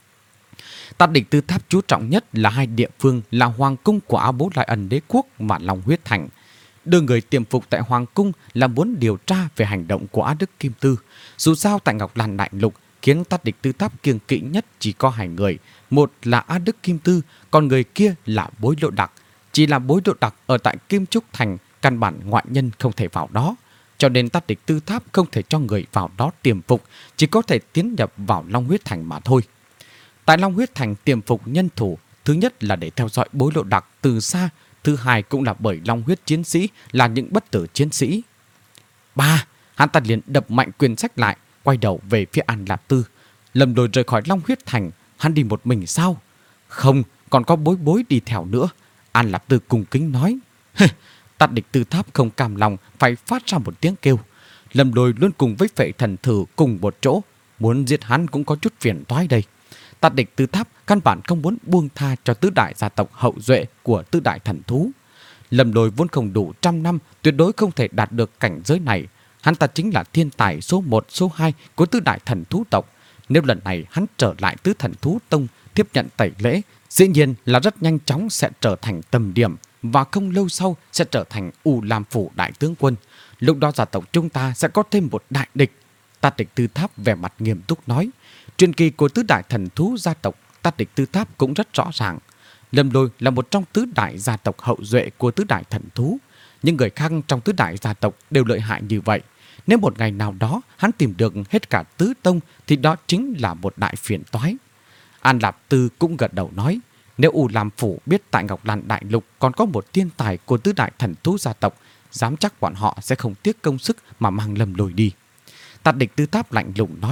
Tát Địch Tư Tháp chú trọng nhất là hai địa phương là Hoàng cung của Á Bố Lại Ẩn Đế quốc và Long Huyết Thành. Đưa người tiềm phục tại Hoàng cung là muốn điều tra về hành động của Á Đức Kim Tư. Dù sao tại Ngọc Lan Đại Lục, khiến Tát Địch Tư Tháp kiêng kỵ nhất chỉ có hai người. Một là Á Đức Kim Tư, còn người kia là Bối Lộ Đặc. Chỉ là Bối Lộ Đặc ở tại Kim Trúc Thành, căn bản ngoại nhân không thể vào đó. Cho nên Tát Địch Tư Tháp không thể cho người vào đó tiềm phục, chỉ có thể tiến nhập vào Long Huyết Thành mà thôi. Tại Long Huyết Thành tiềm phục nhân thủ, thứ nhất là để theo dõi Bối Lộ Đặc từ xa, thứ hai cũng là bởi Long Huyết chiến sĩ là những bất tử chiến sĩ. Ba, hắn ta liền đập mạnh quyển sách lại, quay đầu về phía An Lạp Tư. Lâm Lôi rời khỏi Long Huyết Thành, hắn đi một mình sao? Không, còn có Bối Bối đi theo nữa. An Lạp Tư cung kính nói. Tát Địch Tư Tháp không cam lòng phải phát ra một tiếng kêu. Lâm Lôi luôn cùng với Phệ Thần Thử cùng một chỗ, muốn giết hắn cũng có chút phiền toái đây. Tát Địch Tư Tháp căn bản không muốn buông tha cho tứ đại gia tộc hậu duệ của tứ đại thần thú. Lâm Lôi vốn không đủ trăm năm, tuyệt đối không thể đạt được cảnh giới này. Hắn ta chính là thiên tài số một, số hai của tứ đại thần thú tộc. Nếu lần này hắn trở lại tứ thần thú tông tiếp nhận tẩy lễ, dĩ nhiên là rất nhanh chóng sẽ trở thành tầm điểm, và không lâu sau sẽ trở thành U Lam Phủ đại tướng quân. Lúc đó gia tộc chúng ta sẽ có thêm một đại địch. Tát Địch Tư Tháp vẻ mặt nghiêm túc nói. Truyền kỳ của tứ đại thần thú gia tộc Tát Địch Tư Tháp cũng rất rõ ràng. Lâm Lôi là một trong tứ đại gia tộc hậu duệ của tứ đại thần thú. Những người khác trong tứ đại gia tộc đều lợi hại như vậy. Nếu một ngày nào đó hắn tìm được hết cả tứ tông thì đó chính là một đại phiền toái. An Lạp Tư cũng gật đầu nói. Nếu U Lam Phủ biết tại Ngọc Lan Đại Lục còn có một thiên tài của tứ đại thần thú gia tộc, dám chắc bọn họ sẽ không tiếc công sức mà mang Lâm Lôi đi. Tát Địch Tư Tháp lạnh lùng nói.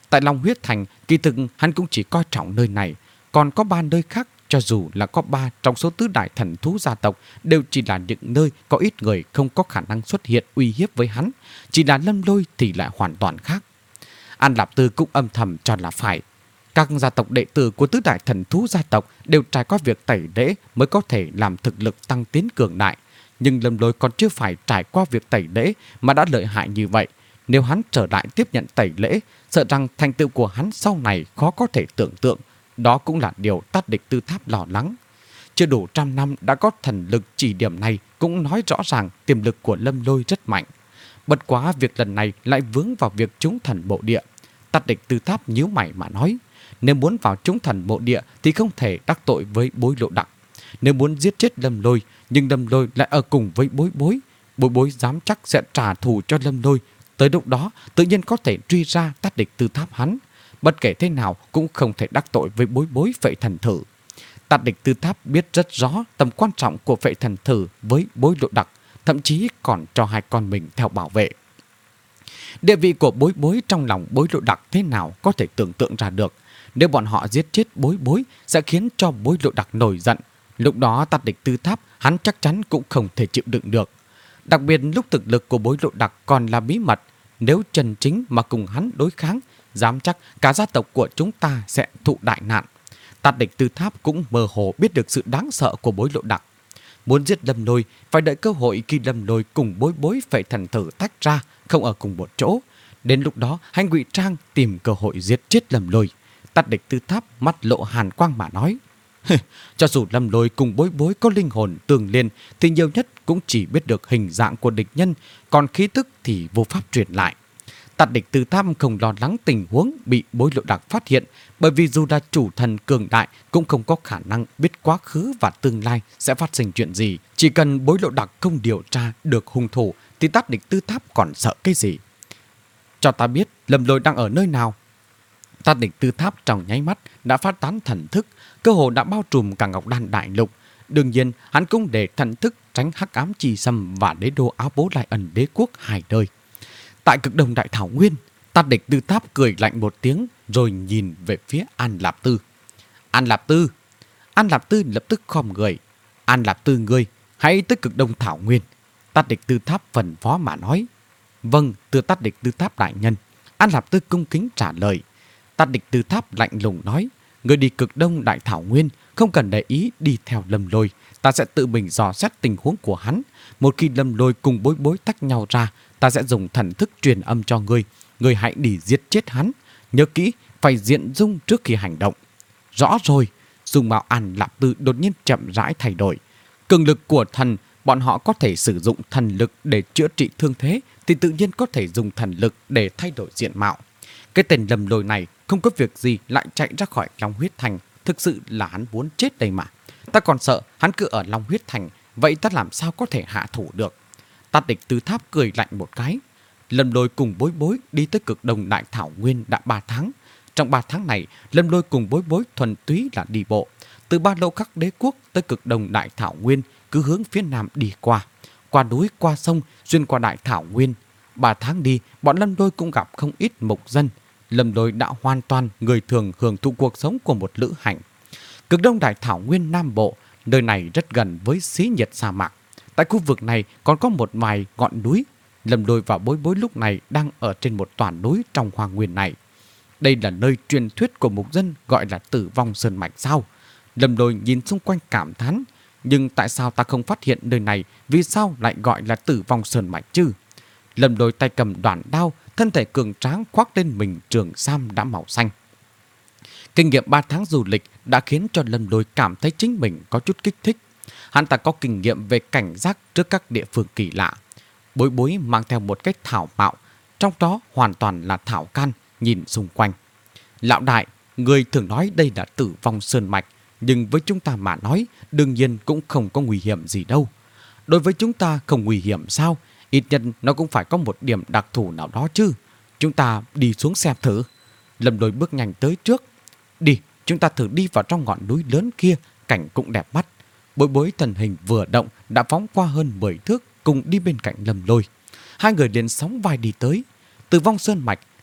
Tại Long Huyết Thành, kỳ thực hắn cũng chỉ coi trọng nơi này, còn có ba nơi khác, cho dù là có ba trong số tứ đại thần thú gia tộc, đều chỉ là những nơi có ít người không có khả năng xuất hiện uy hiếp với hắn. Chỉ là Lâm Lôi thì lại hoàn toàn khác. An Lạp Tư cũng âm thầm cho là phải. Các gia tộc đệ tử của tứ đại thần thú gia tộc đều trải qua việc tẩy lễ mới có thể làm thực lực tăng tiến cường đại. Nhưng Lâm Lôi còn chưa phải trải qua việc tẩy lễ mà đã lợi hại như vậy. Nếu hắn trở lại tiếp nhận tẩy lễ, sợ rằng thành tựu của hắn sau này khó có thể tưởng tượng. Đó cũng là điều Tát Địch Tư Tháp lo lắng. Chưa đủ trăm năm đã có thần lực chỉ điểm này cũng nói rõ ràng tiềm lực của Lâm Lôi rất mạnh. Bất quá việc lần này lại vướng vào việc trúng thần bộ địa. Tát Địch Tư Tháp nhíu mày mà nói, nếu muốn vào trúng thần bộ địa thì không thể đắc tội với Bối Lộ Đặc. Nếu muốn giết chết Lâm Lôi, nhưng Lâm Lôi lại ở cùng với Bối Bối, Bối Bối dám chắc sẽ trả thù cho Lâm Lôi. Tới lúc đó tự nhiên có thể truy ra Tát Địch Tư Tháp hắn. Bất kể thế nào cũng không thể đắc tội với Bối Bối Phệ Thần Thử. Tát Địch Tư Tháp biết rất rõ tầm quan trọng của Phệ Thần Thử với Bối Lộ Đặc, thậm chí còn cho hai con mình theo bảo vệ. Địa vị của Bối Bối trong lòng Bối Lộ Đặc thế nào có thể tưởng tượng ra được. Nếu bọn họ giết chết Bối Bối sẽ khiến cho Bối Lộ Đặc nổi giận. Lúc đó Tát Địch Tư Tháp hắn chắc chắn cũng không thể chịu đựng được. Đặc biệt lúc thực lực của Bối Lộ Đặc còn là bí mật, nếu chân chính mà cùng hắn đối kháng, dám chắc cả gia tộc của chúng ta sẽ thụ đại nạn. Tát Địch Tư Tháp cũng mơ hồ biết được sự đáng sợ của Bối Lộ Đặc. Muốn giết Lâm Lôi phải đợi cơ hội khi Lâm Lôi cùng Bối Bối Phệ Thần Thử tách ra, không ở cùng một chỗ. Đến lúc đó hắn ngụy trang tìm cơ hội giết chết Lâm Lôi. Tát Địch Tư Tháp mắt lộ hàn quang mà nói, cho dù Lâm Lôi cùng Bối Bối có linh hồn tương liên thì nhiều nhất cũng chỉ biết được hình dạng của địch nhân, còn khí tức thì vô pháp truyền lại. Tát Địch Tư Tháp không lo lắng tình huống bị Bối Lộ Đặc phát hiện, bởi vì dù là chủ thần cường đại cũng không có khả năng biết quá khứ và tương lai sẽ phát sinh chuyện gì. Chỉ cần Bối Lộ Đặc không điều tra được hung thủ thì Tát Địch Tư Tháp còn sợ cái gì. Cho ta biết Lâm Lôi đang ở nơi nào. Tát Địch Tư Tháp trong nháy mắt đã phát tán thần thức, cơ hồ đã bao trùm cả Ngọc Đan Đại Lục. Đương nhiên hắn cũng để thần thức tránh Hắc Ám Chi Sâm và đế đô Áo Bố Lai Ẩn Đế Quốc hai nơi. Tại Cực Đông Đại Thảo Nguyên, Tát Địch Tư Tháp cười lạnh một tiếng rồi nhìn về phía An Lạp Tư. An Lạp Tư! An Lạp Tư lập tức khom người. An Lạp Tư ngươi, hãy tới Cực Đông Thảo Nguyên. Tát Địch Tư Tháp phân phó mà nói. Vâng, thưa Tát Địch Tư Tháp đại nhân. An Lạp Tư cung kính trả lời. Tát Địch Tư Tháp lạnh lùng nói, người đi Cực Đông Đại Thảo Nguyên không cần để ý đi theo Lâm Lôi, ta sẽ tự mình dò xét tình huống của hắn. Một khi Lâm Lôi cùng Bối Bối tách nhau ra, ta sẽ dùng thần thức truyền âm cho ngươi. Ngươi hãy đi giết chết hắn. Nhớ kỹ, phải diện dung trước khi hành động. Rõ rồi. Dung mạo An Lạp Tư đột nhiên chậm rãi thay đổi. Cường lực của thần, bọn họ có thể sử dụng thần lực để chữa trị thương thế, thì tự nhiên có thể dùng thần lực để thay đổi diện mạo. Cái tên Lâm Lôi này không có việc gì lại chạy ra khỏi Long Huyết Thành. Thực sự là hắn muốn chết đây mà. Ta còn sợ hắn cứ ở Long Huyết Thành, vậy ta làm sao có thể hạ thủ được. Tát Địch Tư Tháp cười lạnh một cái. Lâm Lôi cùng Bối Bối đi tới Cực Đông Đại Thảo Nguyên đã ba tháng. Trong ba tháng này, Lâm Lôi cùng Bối Bối thuần túy là đi bộ. Từ Ba Lâu Khắc Đế Quốc tới Cực Đông Đại Thảo Nguyên, cứ hướng phía nam đi qua. Qua núi, qua sông, xuyên qua Đại Thảo Nguyên. Ba tháng đi, bọn Lâm Lôi cũng gặp không ít mục dân. Lâm Lôi đã hoàn toàn người thường hưởng thụ cuộc sống của một lữ hành. Cực Đông Đại Thảo Nguyên Nam Bộ, nơi này rất gần với xí nhiệt sa mạc. Tại khu vực này còn có một vài ngọn núi. Lâm Lôi và Bối Bối lúc này đang ở trên một tòa núi trong hoang nguyên này. Đây là nơi truyền thuyết của mục dân gọi là Tử Vong Sơn Mạch sao? Lâm Lôi nhìn xung quanh cảm thán. Nhưng tại sao ta không phát hiện nơi này? Vì sao lại gọi là Tử Vong Sơn Mạch chứ? Lâm Lôi tay cầm đoạn đao, thân thể cường tráng khoác lên mình trường sam đã màu xanh. Kinh nghiệm ba tháng du lịch đã khiến cho Lâm Lôi cảm thấy chính mình có chút kích thích. Hắn ta có kinh nghiệm về cảnh giác trước các địa phương kỳ lạ. Bối Bối mang theo một cái thảo mạo, trong đó hoàn toàn là thảo can, nhìn xung quanh. Lão đại, người thường nói đây là Tử Vong Sơn Mạch, nhưng với chúng ta mà nói, đương nhiên cũng không có nguy hiểm gì đâu. Đối với chúng ta không nguy hiểm sao? Ít nhất nó cũng phải có một điểm đặc thù nào đó chứ. Chúng ta đi xuống xem thử. Lâm Lôi bước nhanh tới trước. Đi, chúng ta thử đi vào trong ngọn núi lớn kia, cảnh cũng đẹp mắt. Bối Bối thần hình vừa động đã phóng qua hơn mười thước cùng đi bên cạnh Lâm Lôi. Hai người liền sóng vai đi tới. Tử Vong Sơn Mạch,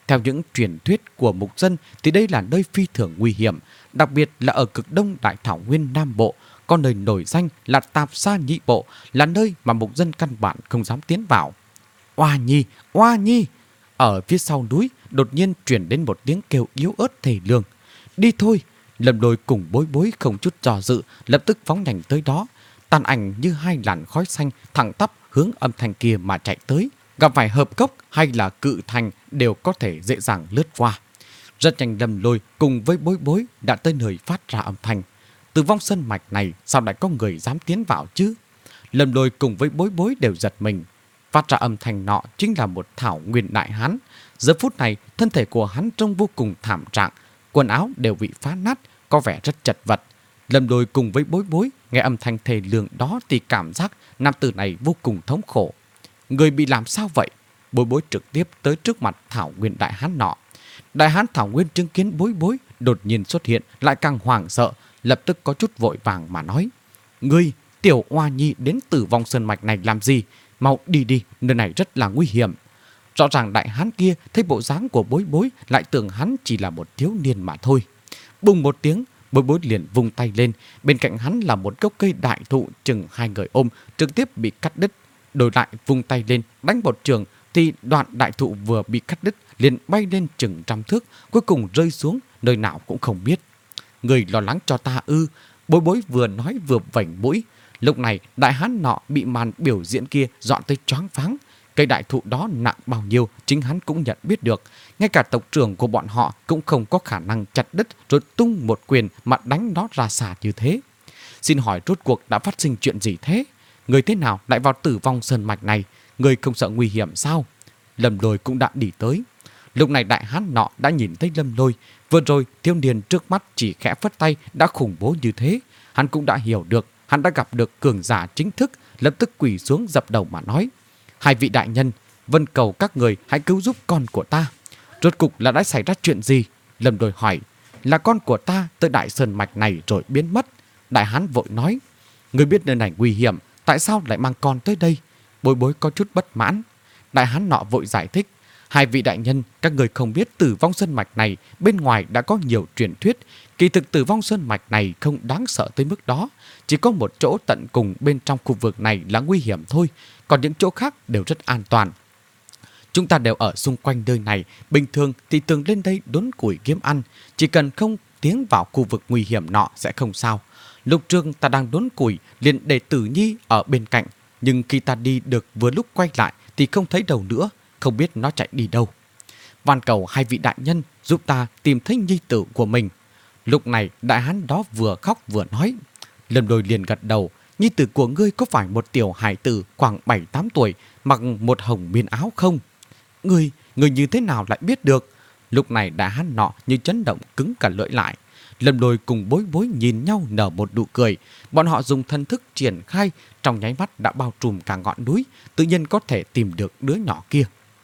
Theo những truyền thuyết của mục dân thì đây là nơi phi thường nguy hiểm, đặc biệt là ở cực đông Đại Thảo Nguyên Nam Bộ, có nơi nổi danh là Tạp Sa Nhị Bộ, là nơi mà mục dân căn bản không dám tiến vào. Oa nhi, oa nhi! Ở phía sau núi đột nhiên truyền đến một tiếng kêu yếu ớt thề lương. Đi thôi! Lâm Lôi cùng Bối Bối không chút do dự, lập tức phóng nhanh tới đó. Tàn ảnh như hai làn khói xanh thẳng tắp hướng âm thanh kia mà chạy tới. Gặp phải hợp cốc hay là cự thành đều có thể dễ dàng lướt qua. Rất nhanh Lâm Lôi cùng với Bối Bối đã tới nơi phát ra âm thanh. Từ vong sơn mạch này sao lại có người dám tiến vào chứ? Lâm Lôi cùng với Bối Bối đều giật mình. Phát ra âm thanh nọ chính là một thảo nguyên đại hán. Giờ phút này thân thể của hắn trông vô cùng thảm trạng, quần áo đều bị phá nát, có vẻ rất chật vật. Lâm Lôi cùng với Bối Bối nghe âm thanh thề lương đó thì cảm giác nam tử này vô cùng thống khổ. Người bị làm sao vậy? Bối Bối trực tiếp tới trước mặt thảo nguyên đại hán nọ. Đại hán thảo nguyên chứng kiến Bối Bối đột nhiên xuất hiện lại càng hoảng sợ, lập tức có chút vội vàng mà nói: Ngươi, tiểu oa nhi đến từ vong sơn mạch này làm gì? Mau đi đi, nơi này rất là nguy hiểm. Rõ ràng đại hán kia thấy bộ dáng của Bối Bối lại tưởng hắn chỉ là một thiếu niên mà thôi. Bùng một tiếng, Bối Bối liền vung tay lên, bên cạnh hắn là một gốc cây đại thụ chừng hai người ôm, trực tiếp bị cắt đứt. Đổi lại vung tay lên đánh một trường thì đoạn đại thụ vừa bị cắt đứt liền bay lên chừng trăm thước, cuối cùng rơi xuống nơi nào cũng không biết. Người lo lắng cho ta ư? Bối Bối vừa nói vừa vảnh mũi. Lúc này đại hán nọ bị màn biểu diễn kia dọn tới choáng váng. Cây đại thụ đó nặng bao nhiêu chính hắn cũng nhận biết được. Ngay cả tộc trưởng của bọn họ cũng không có khả năng chặt đứt rồi tung một quyền mà đánh nó ra xa như thế. Xin hỏi rốt cuộc đã phát sinh chuyện gì thế? Người thế nào lại vào tử vong sơn mạch này? Người không sợ nguy hiểm sao? Lâm Lôi cũng đã đi tới. Lúc này đại hán nọ đã nhìn thấy Lâm Lôi. Vừa rồi thiếu niên trước mắt chỉ khẽ phất tay đã khủng bố như thế. Hắn cũng đã hiểu được, hắn đã gặp được cường giả chính thức, lập tức quỳ xuống dập đầu mà nói: Hai vị đại nhân, vân cầu các người hãy cứu giúp con của ta. Rốt cục là đã xảy ra chuyện gì? Lâm Lôi hỏi. Là con của ta tới đại sơn mạch này rồi biến mất. Đại hán vội nói: Người biết nơi này nguy hiểm, tại sao lại mang con tới đây? Bối Bối có chút bất mãn. Đại hán nọ vội giải thích: Hai vị đại nhân, các người không biết tử vong sơn mạch này bên ngoài đã có nhiều truyền thuyết. Kỳ thực tử vong sơn mạch này không đáng sợ tới mức đó. Chỉ có một chỗ tận cùng bên trong khu vực này là nguy hiểm thôi, còn những chỗ khác đều rất an toàn. Chúng ta đều ở xung quanh nơi này, bình thường thì thường lên đây đốn củi kiếm ăn. Chỉ cần không tiến vào khu vực nguy hiểm nọ sẽ không sao. Lúc trước ta đang đốn củi liền để Tử Nhi ở bên cạnh, nhưng khi ta đi được vừa lúc quay lại thì không thấy đầu nữa, không biết nó chạy đi đâu. Van cầu hai vị đại nhân giúp ta tìm thấy nhi tử của mình. Lúc này đại hán đó vừa khóc vừa nói. Lâm Lôi liền gật đầu. Nhi tử của ngươi có phải một tiểu hài tử khoảng bảy tám tuổi mặc một hồng miên áo không? Ngươi, ngươi như thế nào lại biết được? Lúc này đại hán nọ như chấn động cứng cả lưỡi lại. Lâm Lôi cùng Bối Bối nhìn nhau nở một nụ cười. Bọn họ dùng thân thức triển khai, trong nháy mắt đã bao trùm cả ngọn núi, tự nhiên có thể tìm được đứa nhỏ kia.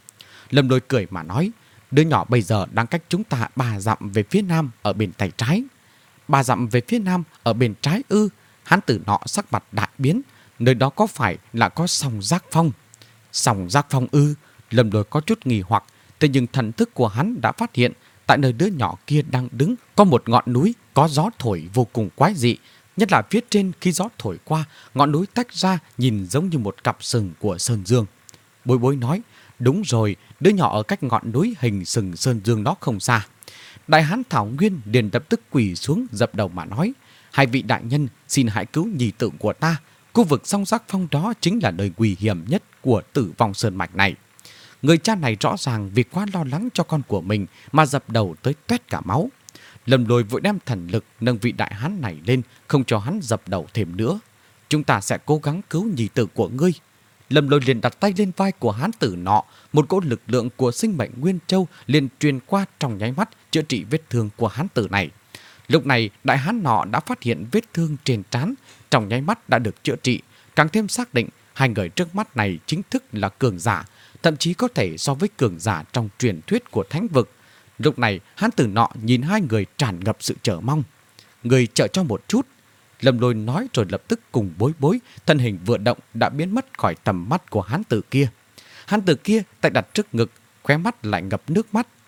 Lâm Lôi cười mà nói: Đứa nhỏ bây giờ đang cách chúng ta ba dặm về phía nam ở bên tay trái. Ba dặm về phía nam ở bên trái ư? Hán tử nọ sắc mặt đại biến. Nơi đó có phải là có sòng Giác Phong? Sòng Giác Phong ư? Lâm Lôi có chút nghi hoặc. Thế nhưng thần thức của hắn đã phát hiện tại nơi đứa nhỏ kia đang đứng có một ngọn núi có gió thổi vô cùng quái dị. Nhất là phía trên khi gió thổi qua, ngọn núi tách ra nhìn giống như một cặp sừng của Sơn Dương. Bối Bối nói: Đúng rồi, đứa nhỏ ở cách ngọn núi hình sừng Sơn Dương đó không xa. Đại hán Thảo Nguyên liền lập tức quỳ xuống dập đầu mà nói: Hai vị đại nhân, xin hãy cứu nhi tử của ta. Khu vực song Giác Phong đó chính là nơi nguy hiểm nhất của tử vong sơn mạch này. Người cha này rõ ràng vì quá lo lắng cho con của mình mà dập đầu tới toét cả máu. Lâm Lôi vội đem thần lực nâng vị đại hán này lên, không cho hắn dập đầu thêm nữa. Chúng ta sẽ cố gắng cứu nhi tử của ngươi. Lâm Lôi liền đặt tay lên vai của hán tử nọ, một cỗ lực lượng của sinh mệnh Nguyên Châu liền truyền qua trong nháy mắt chữa trị vết thương của hán tử này. Lúc này đại hán nọ đã phát hiện vết thương trên trán, trong nháy mắt đã được chữa trị, càng thêm xác định hai người trước mắt này chính thức là cường giả, thậm chí có thể so với cường giả trong truyền thuyết của thánh vực. Lúc này hán tử nọ nhìn hai người tràn ngập sự chờ mong. Người chờ cho một chút. Lâm Lôi nói rồi lập tức cùng Bối Bối, thân hình vừa động đã biến mất khỏi tầm mắt của hán tử kia. Hán tử kia tay đặt trước ngực, khóe mắt lại ngập nước mắt.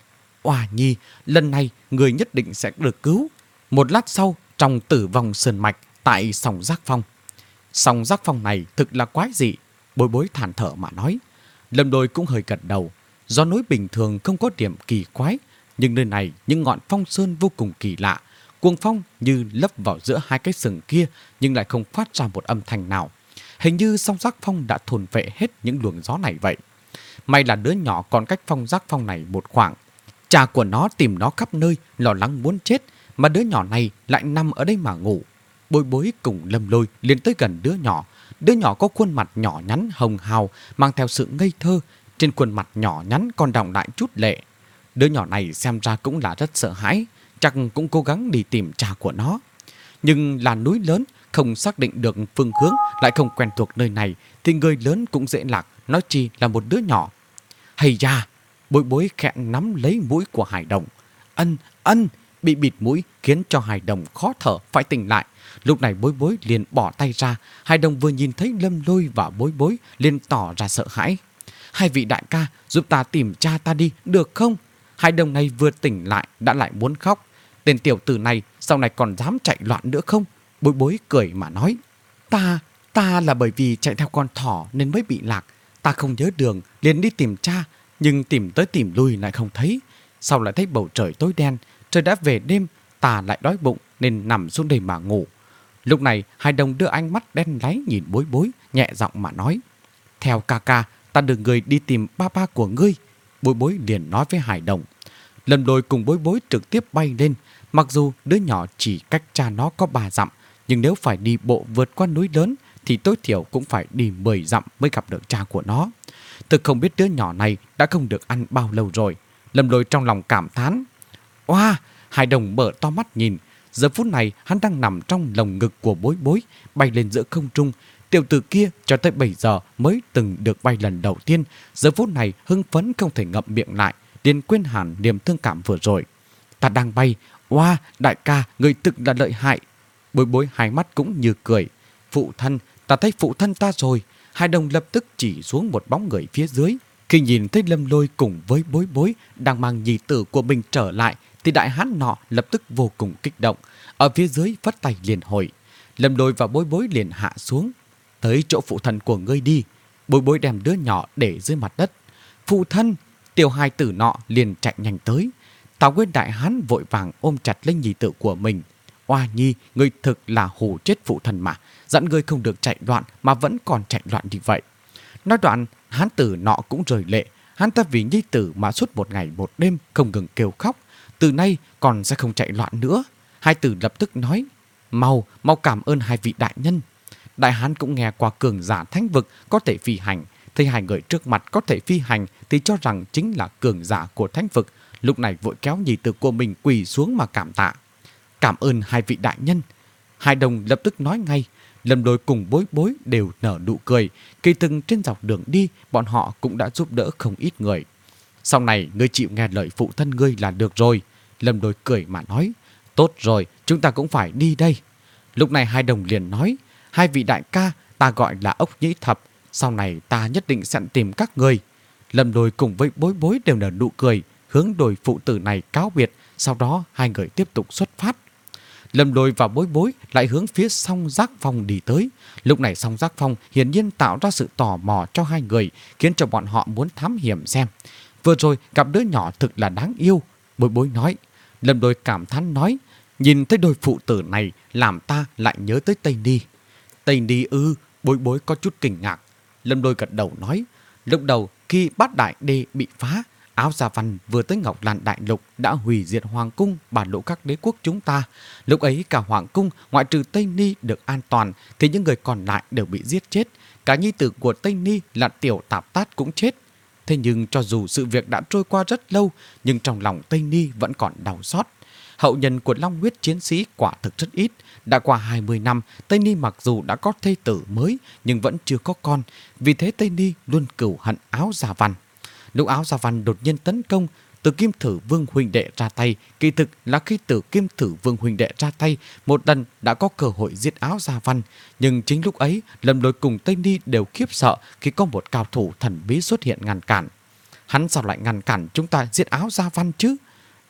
Oà nhi, lần này người nhất định sẽ được cứu. Một lát sau, trong tử vong sơn mạch tại sòng giác phong. Sòng giác phong này thực là quái dị, Bối Bối thản thở mà nói. Lâm Đôi cũng hơi gật đầu. Do núi bình thường không có điểm kỳ quái, nhưng nơi này những ngọn phong sơn vô cùng kỳ lạ. Cuồng phong như lấp vào giữa hai cái sừng kia, nhưng lại không phát ra một âm thanh nào. Hình như song giác phong đã thôn vệ hết những luồng gió này vậy. May là đứa nhỏ còn cách phong giác phong này một khoảng. Cha của nó tìm nó khắp nơi, lo lắng muốn chết, mà đứa nhỏ này lại nằm ở đây mà ngủ. Bối Bối cùng Lâm Lôi liền tới gần đứa nhỏ. Đứa nhỏ có khuôn mặt nhỏ nhắn hồng hào, mang theo sự ngây thơ. Trên khuôn mặt nhỏ nhắn còn đọng lại chút lệ. Đứa nhỏ này xem ra cũng là rất sợ hãi, chắc cũng cố gắng đi tìm cha của nó. Nhưng là núi lớn, không xác định được phương hướng, lại không quen thuộc nơi này, thì người lớn cũng dễ lạc, nói chi là một đứa nhỏ. Hay da, Bối Bối khẽ nắm lấy mũi của Hải Đồng. Ân, ân, bị bịt mũi khiến cho Hải Đồng khó thở phải tỉnh lại. Lúc này Bối Bối liền bỏ tay ra. Hải Đồng vừa nhìn thấy Lâm Lôi và Bối Bối liền tỏ ra sợ hãi. Hai vị đại ca, giúp ta tìm cha ta đi, được không? Hải Đồng này vừa tỉnh lại đã lại muốn khóc. Tên tiểu tử này sau này còn dám chạy loạn nữa không? Bối Bối cười mà nói. Ta, ta là bởi vì chạy theo con thỏ nên mới bị lạc. Ta không nhớ đường, liền đi tìm cha, nhưng tìm tới tìm lui lại không thấy. Sau lại thấy bầu trời tối đen, trời đã về đêm, ta lại đói bụng nên nằm xuống đây mà ngủ. Lúc này Hải Đồng đưa ánh mắt đen láy nhìn Bối Bối, nhẹ giọng mà nói. Theo ca ca, ta được người đi tìm ba ba của ngươi. Bối Bối liền nói với Hải Đồng. Lâm Lôi cùng Bối Bối trực tiếp bay lên. Mặc dù đứa nhỏ chỉ cách cha nó có ba dặm, nhưng nếu phải đi bộ vượt qua núi lớn thì tối thiểu cũng phải đi mười dặm mới gặp được cha của nó. Thực không biết đứa nhỏ này đã không được ăn bao lâu rồi. Lâm Lôi trong lòng cảm thán. Oa! Hải Đồng mở to mắt nhìn. Giờ phút này hắn đang nằm trong lồng ngực của Bối Bối, bay lên giữa không trung. Tiểu tử kia cho tới bây giờ mới từng được bay lần đầu tiên. Giờ phút này hưng phấn không thể ngậm miệng lại, liền quên hẳn niềm thương cảm vừa rồi. Ta đang bay. Oa! Đại ca, người thực là lợi hại. Bối Bối hai mắt cũng như cười. Phụ thân, ta thấy phụ thân ta rồi. Hải Đồng lập tức chỉ xuống một bóng người phía dưới. Khi nhìn thấy Lâm Lôi cùng với Bối Bối đang mang nhi tử của mình trở lại, thì đại hán nọ lập tức vô cùng kích động. Ở phía dưới vất tay liền hồi. Lâm Lôi và Bối Bối liền hạ xuống. Tới chỗ phụ thân của ngươi đi. Bối Bối đem đứa nhỏ để dưới mặt đất. Phụ thân! Tiểu hài tử nọ liền chạy nhanh tới. Tào Nguyên đại hán vội vàng ôm chặt lấy nhi tử của mình. Oa nhi, ngươi thực là hù chết phụ thân mà. Dặn ngươi không được chạy loạn mà vẫn còn chạy loạn như vậy. Nói đoạn, hán tử nọ cũng rơi lệ. Hắn ta vì nhi tử mà suốt một ngày một đêm không ngừng kêu khóc. Từ nay còn sẽ không chạy loạn nữa. Hai tử lập tức nói. Mau, mau cảm ơn hai vị đại nhân. Đại hán cũng nghe qua cường giả thánh vực có thể phi hành. Thấy hai người trước mặt có thể phi hành thì cho rằng chính là cường giả của thánh vực. Lúc này vội kéo nhi tử của mình quỳ xuống mà cảm tạ. Cảm ơn hai vị đại nhân. Hải Đồng lập tức nói ngay. Lâm Lôi cùng Bối Bối đều nở nụ cười. Kỳ từng trên dọc đường đi, bọn họ cũng đã giúp đỡ không ít người. Sau này ngươi chịu nghe lời phụ thân ngươi là được rồi. Lâm Lôi cười mà nói. Tốt rồi, chúng ta cũng phải đi đây. Lúc này Hải Đồng liền nói. Hai vị đại ca, ta gọi là Ốc Nhĩ Thập. Sau này ta nhất định sẽ tìm các người. Lâm Lôi cùng với Bối Bối đều nở nụ cười, hướng đôi phụ tử này cáo biệt. Sau đó hai người tiếp tục xuất phát. Lâm Lôi và Bối Bối lại hướng phía song giác phong đi tới. Lúc này song giác phong hiển nhiên tạo ra sự tò mò cho hai người, khiến cho bọn họ muốn thám hiểm xem. Vừa rồi gặp đứa nhỏ thực là đáng yêu. Bối Bối nói. Lâm Lôi cảm thán nói. Nhìn thấy đôi phụ tử này làm ta lại nhớ tới Tây Ni. Tây Ni ư? Bối Bối có chút kinh ngạc. Lâm Lôi gật đầu nói. Lúc đầu khi Bát Đại Đê bị phá, Áo Gia Văn vừa tới Ngọc Lan Đại Lục đã hủy diệt hoàng cung bản lộ các đế quốc chúng ta. Lúc ấy cả hoàng cung ngoại trừ Tây Ni được an toàn thì những người còn lại đều bị giết chết. Cả nhi tử của Tây Ni là Tiểu Tạp Tát cũng chết. Thế nhưng cho dù sự việc đã trôi qua rất lâu, nhưng trong lòng Tây Ni vẫn còn đau xót. Hậu nhân của Long huyết chiến sĩ quả thực rất ít. Đã qua hai mươi năm, Tây Ni mặc dù đã có thê tử mới nhưng vẫn chưa có con. Vì thế Tây Ni luôn cừu hận Áo Gia Văn. Lúc Áo Gia Văn đột nhiên tấn công, Tử Kim Thử Vương huynh đệ ra tay. Kỳ thực là khi Tử Kim Thử Vương huynh đệ ra tay, một lần đã có cơ hội giết Áo Gia Văn. Nhưng chính lúc ấy, Lâm Lôi cùng Tây Ni đều khiếp sợ khi có một cao thủ thần bí xuất hiện ngăn cản. Hắn sao lại ngăn cản chúng ta giết Áo Gia Văn chứ?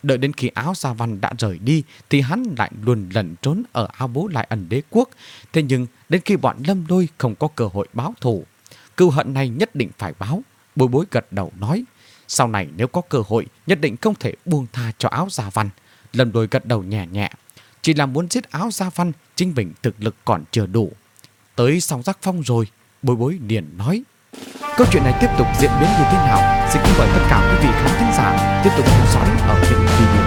Đợi đến khi Áo Gia Văn đã rời đi thì hắn lại luôn lẩn trốn ở ao bố Lại Ẩn Đế Quốc. Thế nhưng đến khi bọn Lâm Lôi không có cơ hội báo thù, cừu hận này nhất định phải báo. Bối Bối gật đầu nói, sau này nếu có cơ hội nhất định không thể buông tha cho Áo Gia Văn. Lâm Lôi gật đầu nhẹ nhẹ, chỉ là muốn giết Áo Gia Văn, chính mình thực lực còn chưa đủ. Tới Song Giác Phong rồi, Bối Bối liền nói. Câu chuyện này tiếp tục diễn biến như thế nào? Xin kính mời tất cả quý vị khán thính giả tiếp tục theo dõi ở những video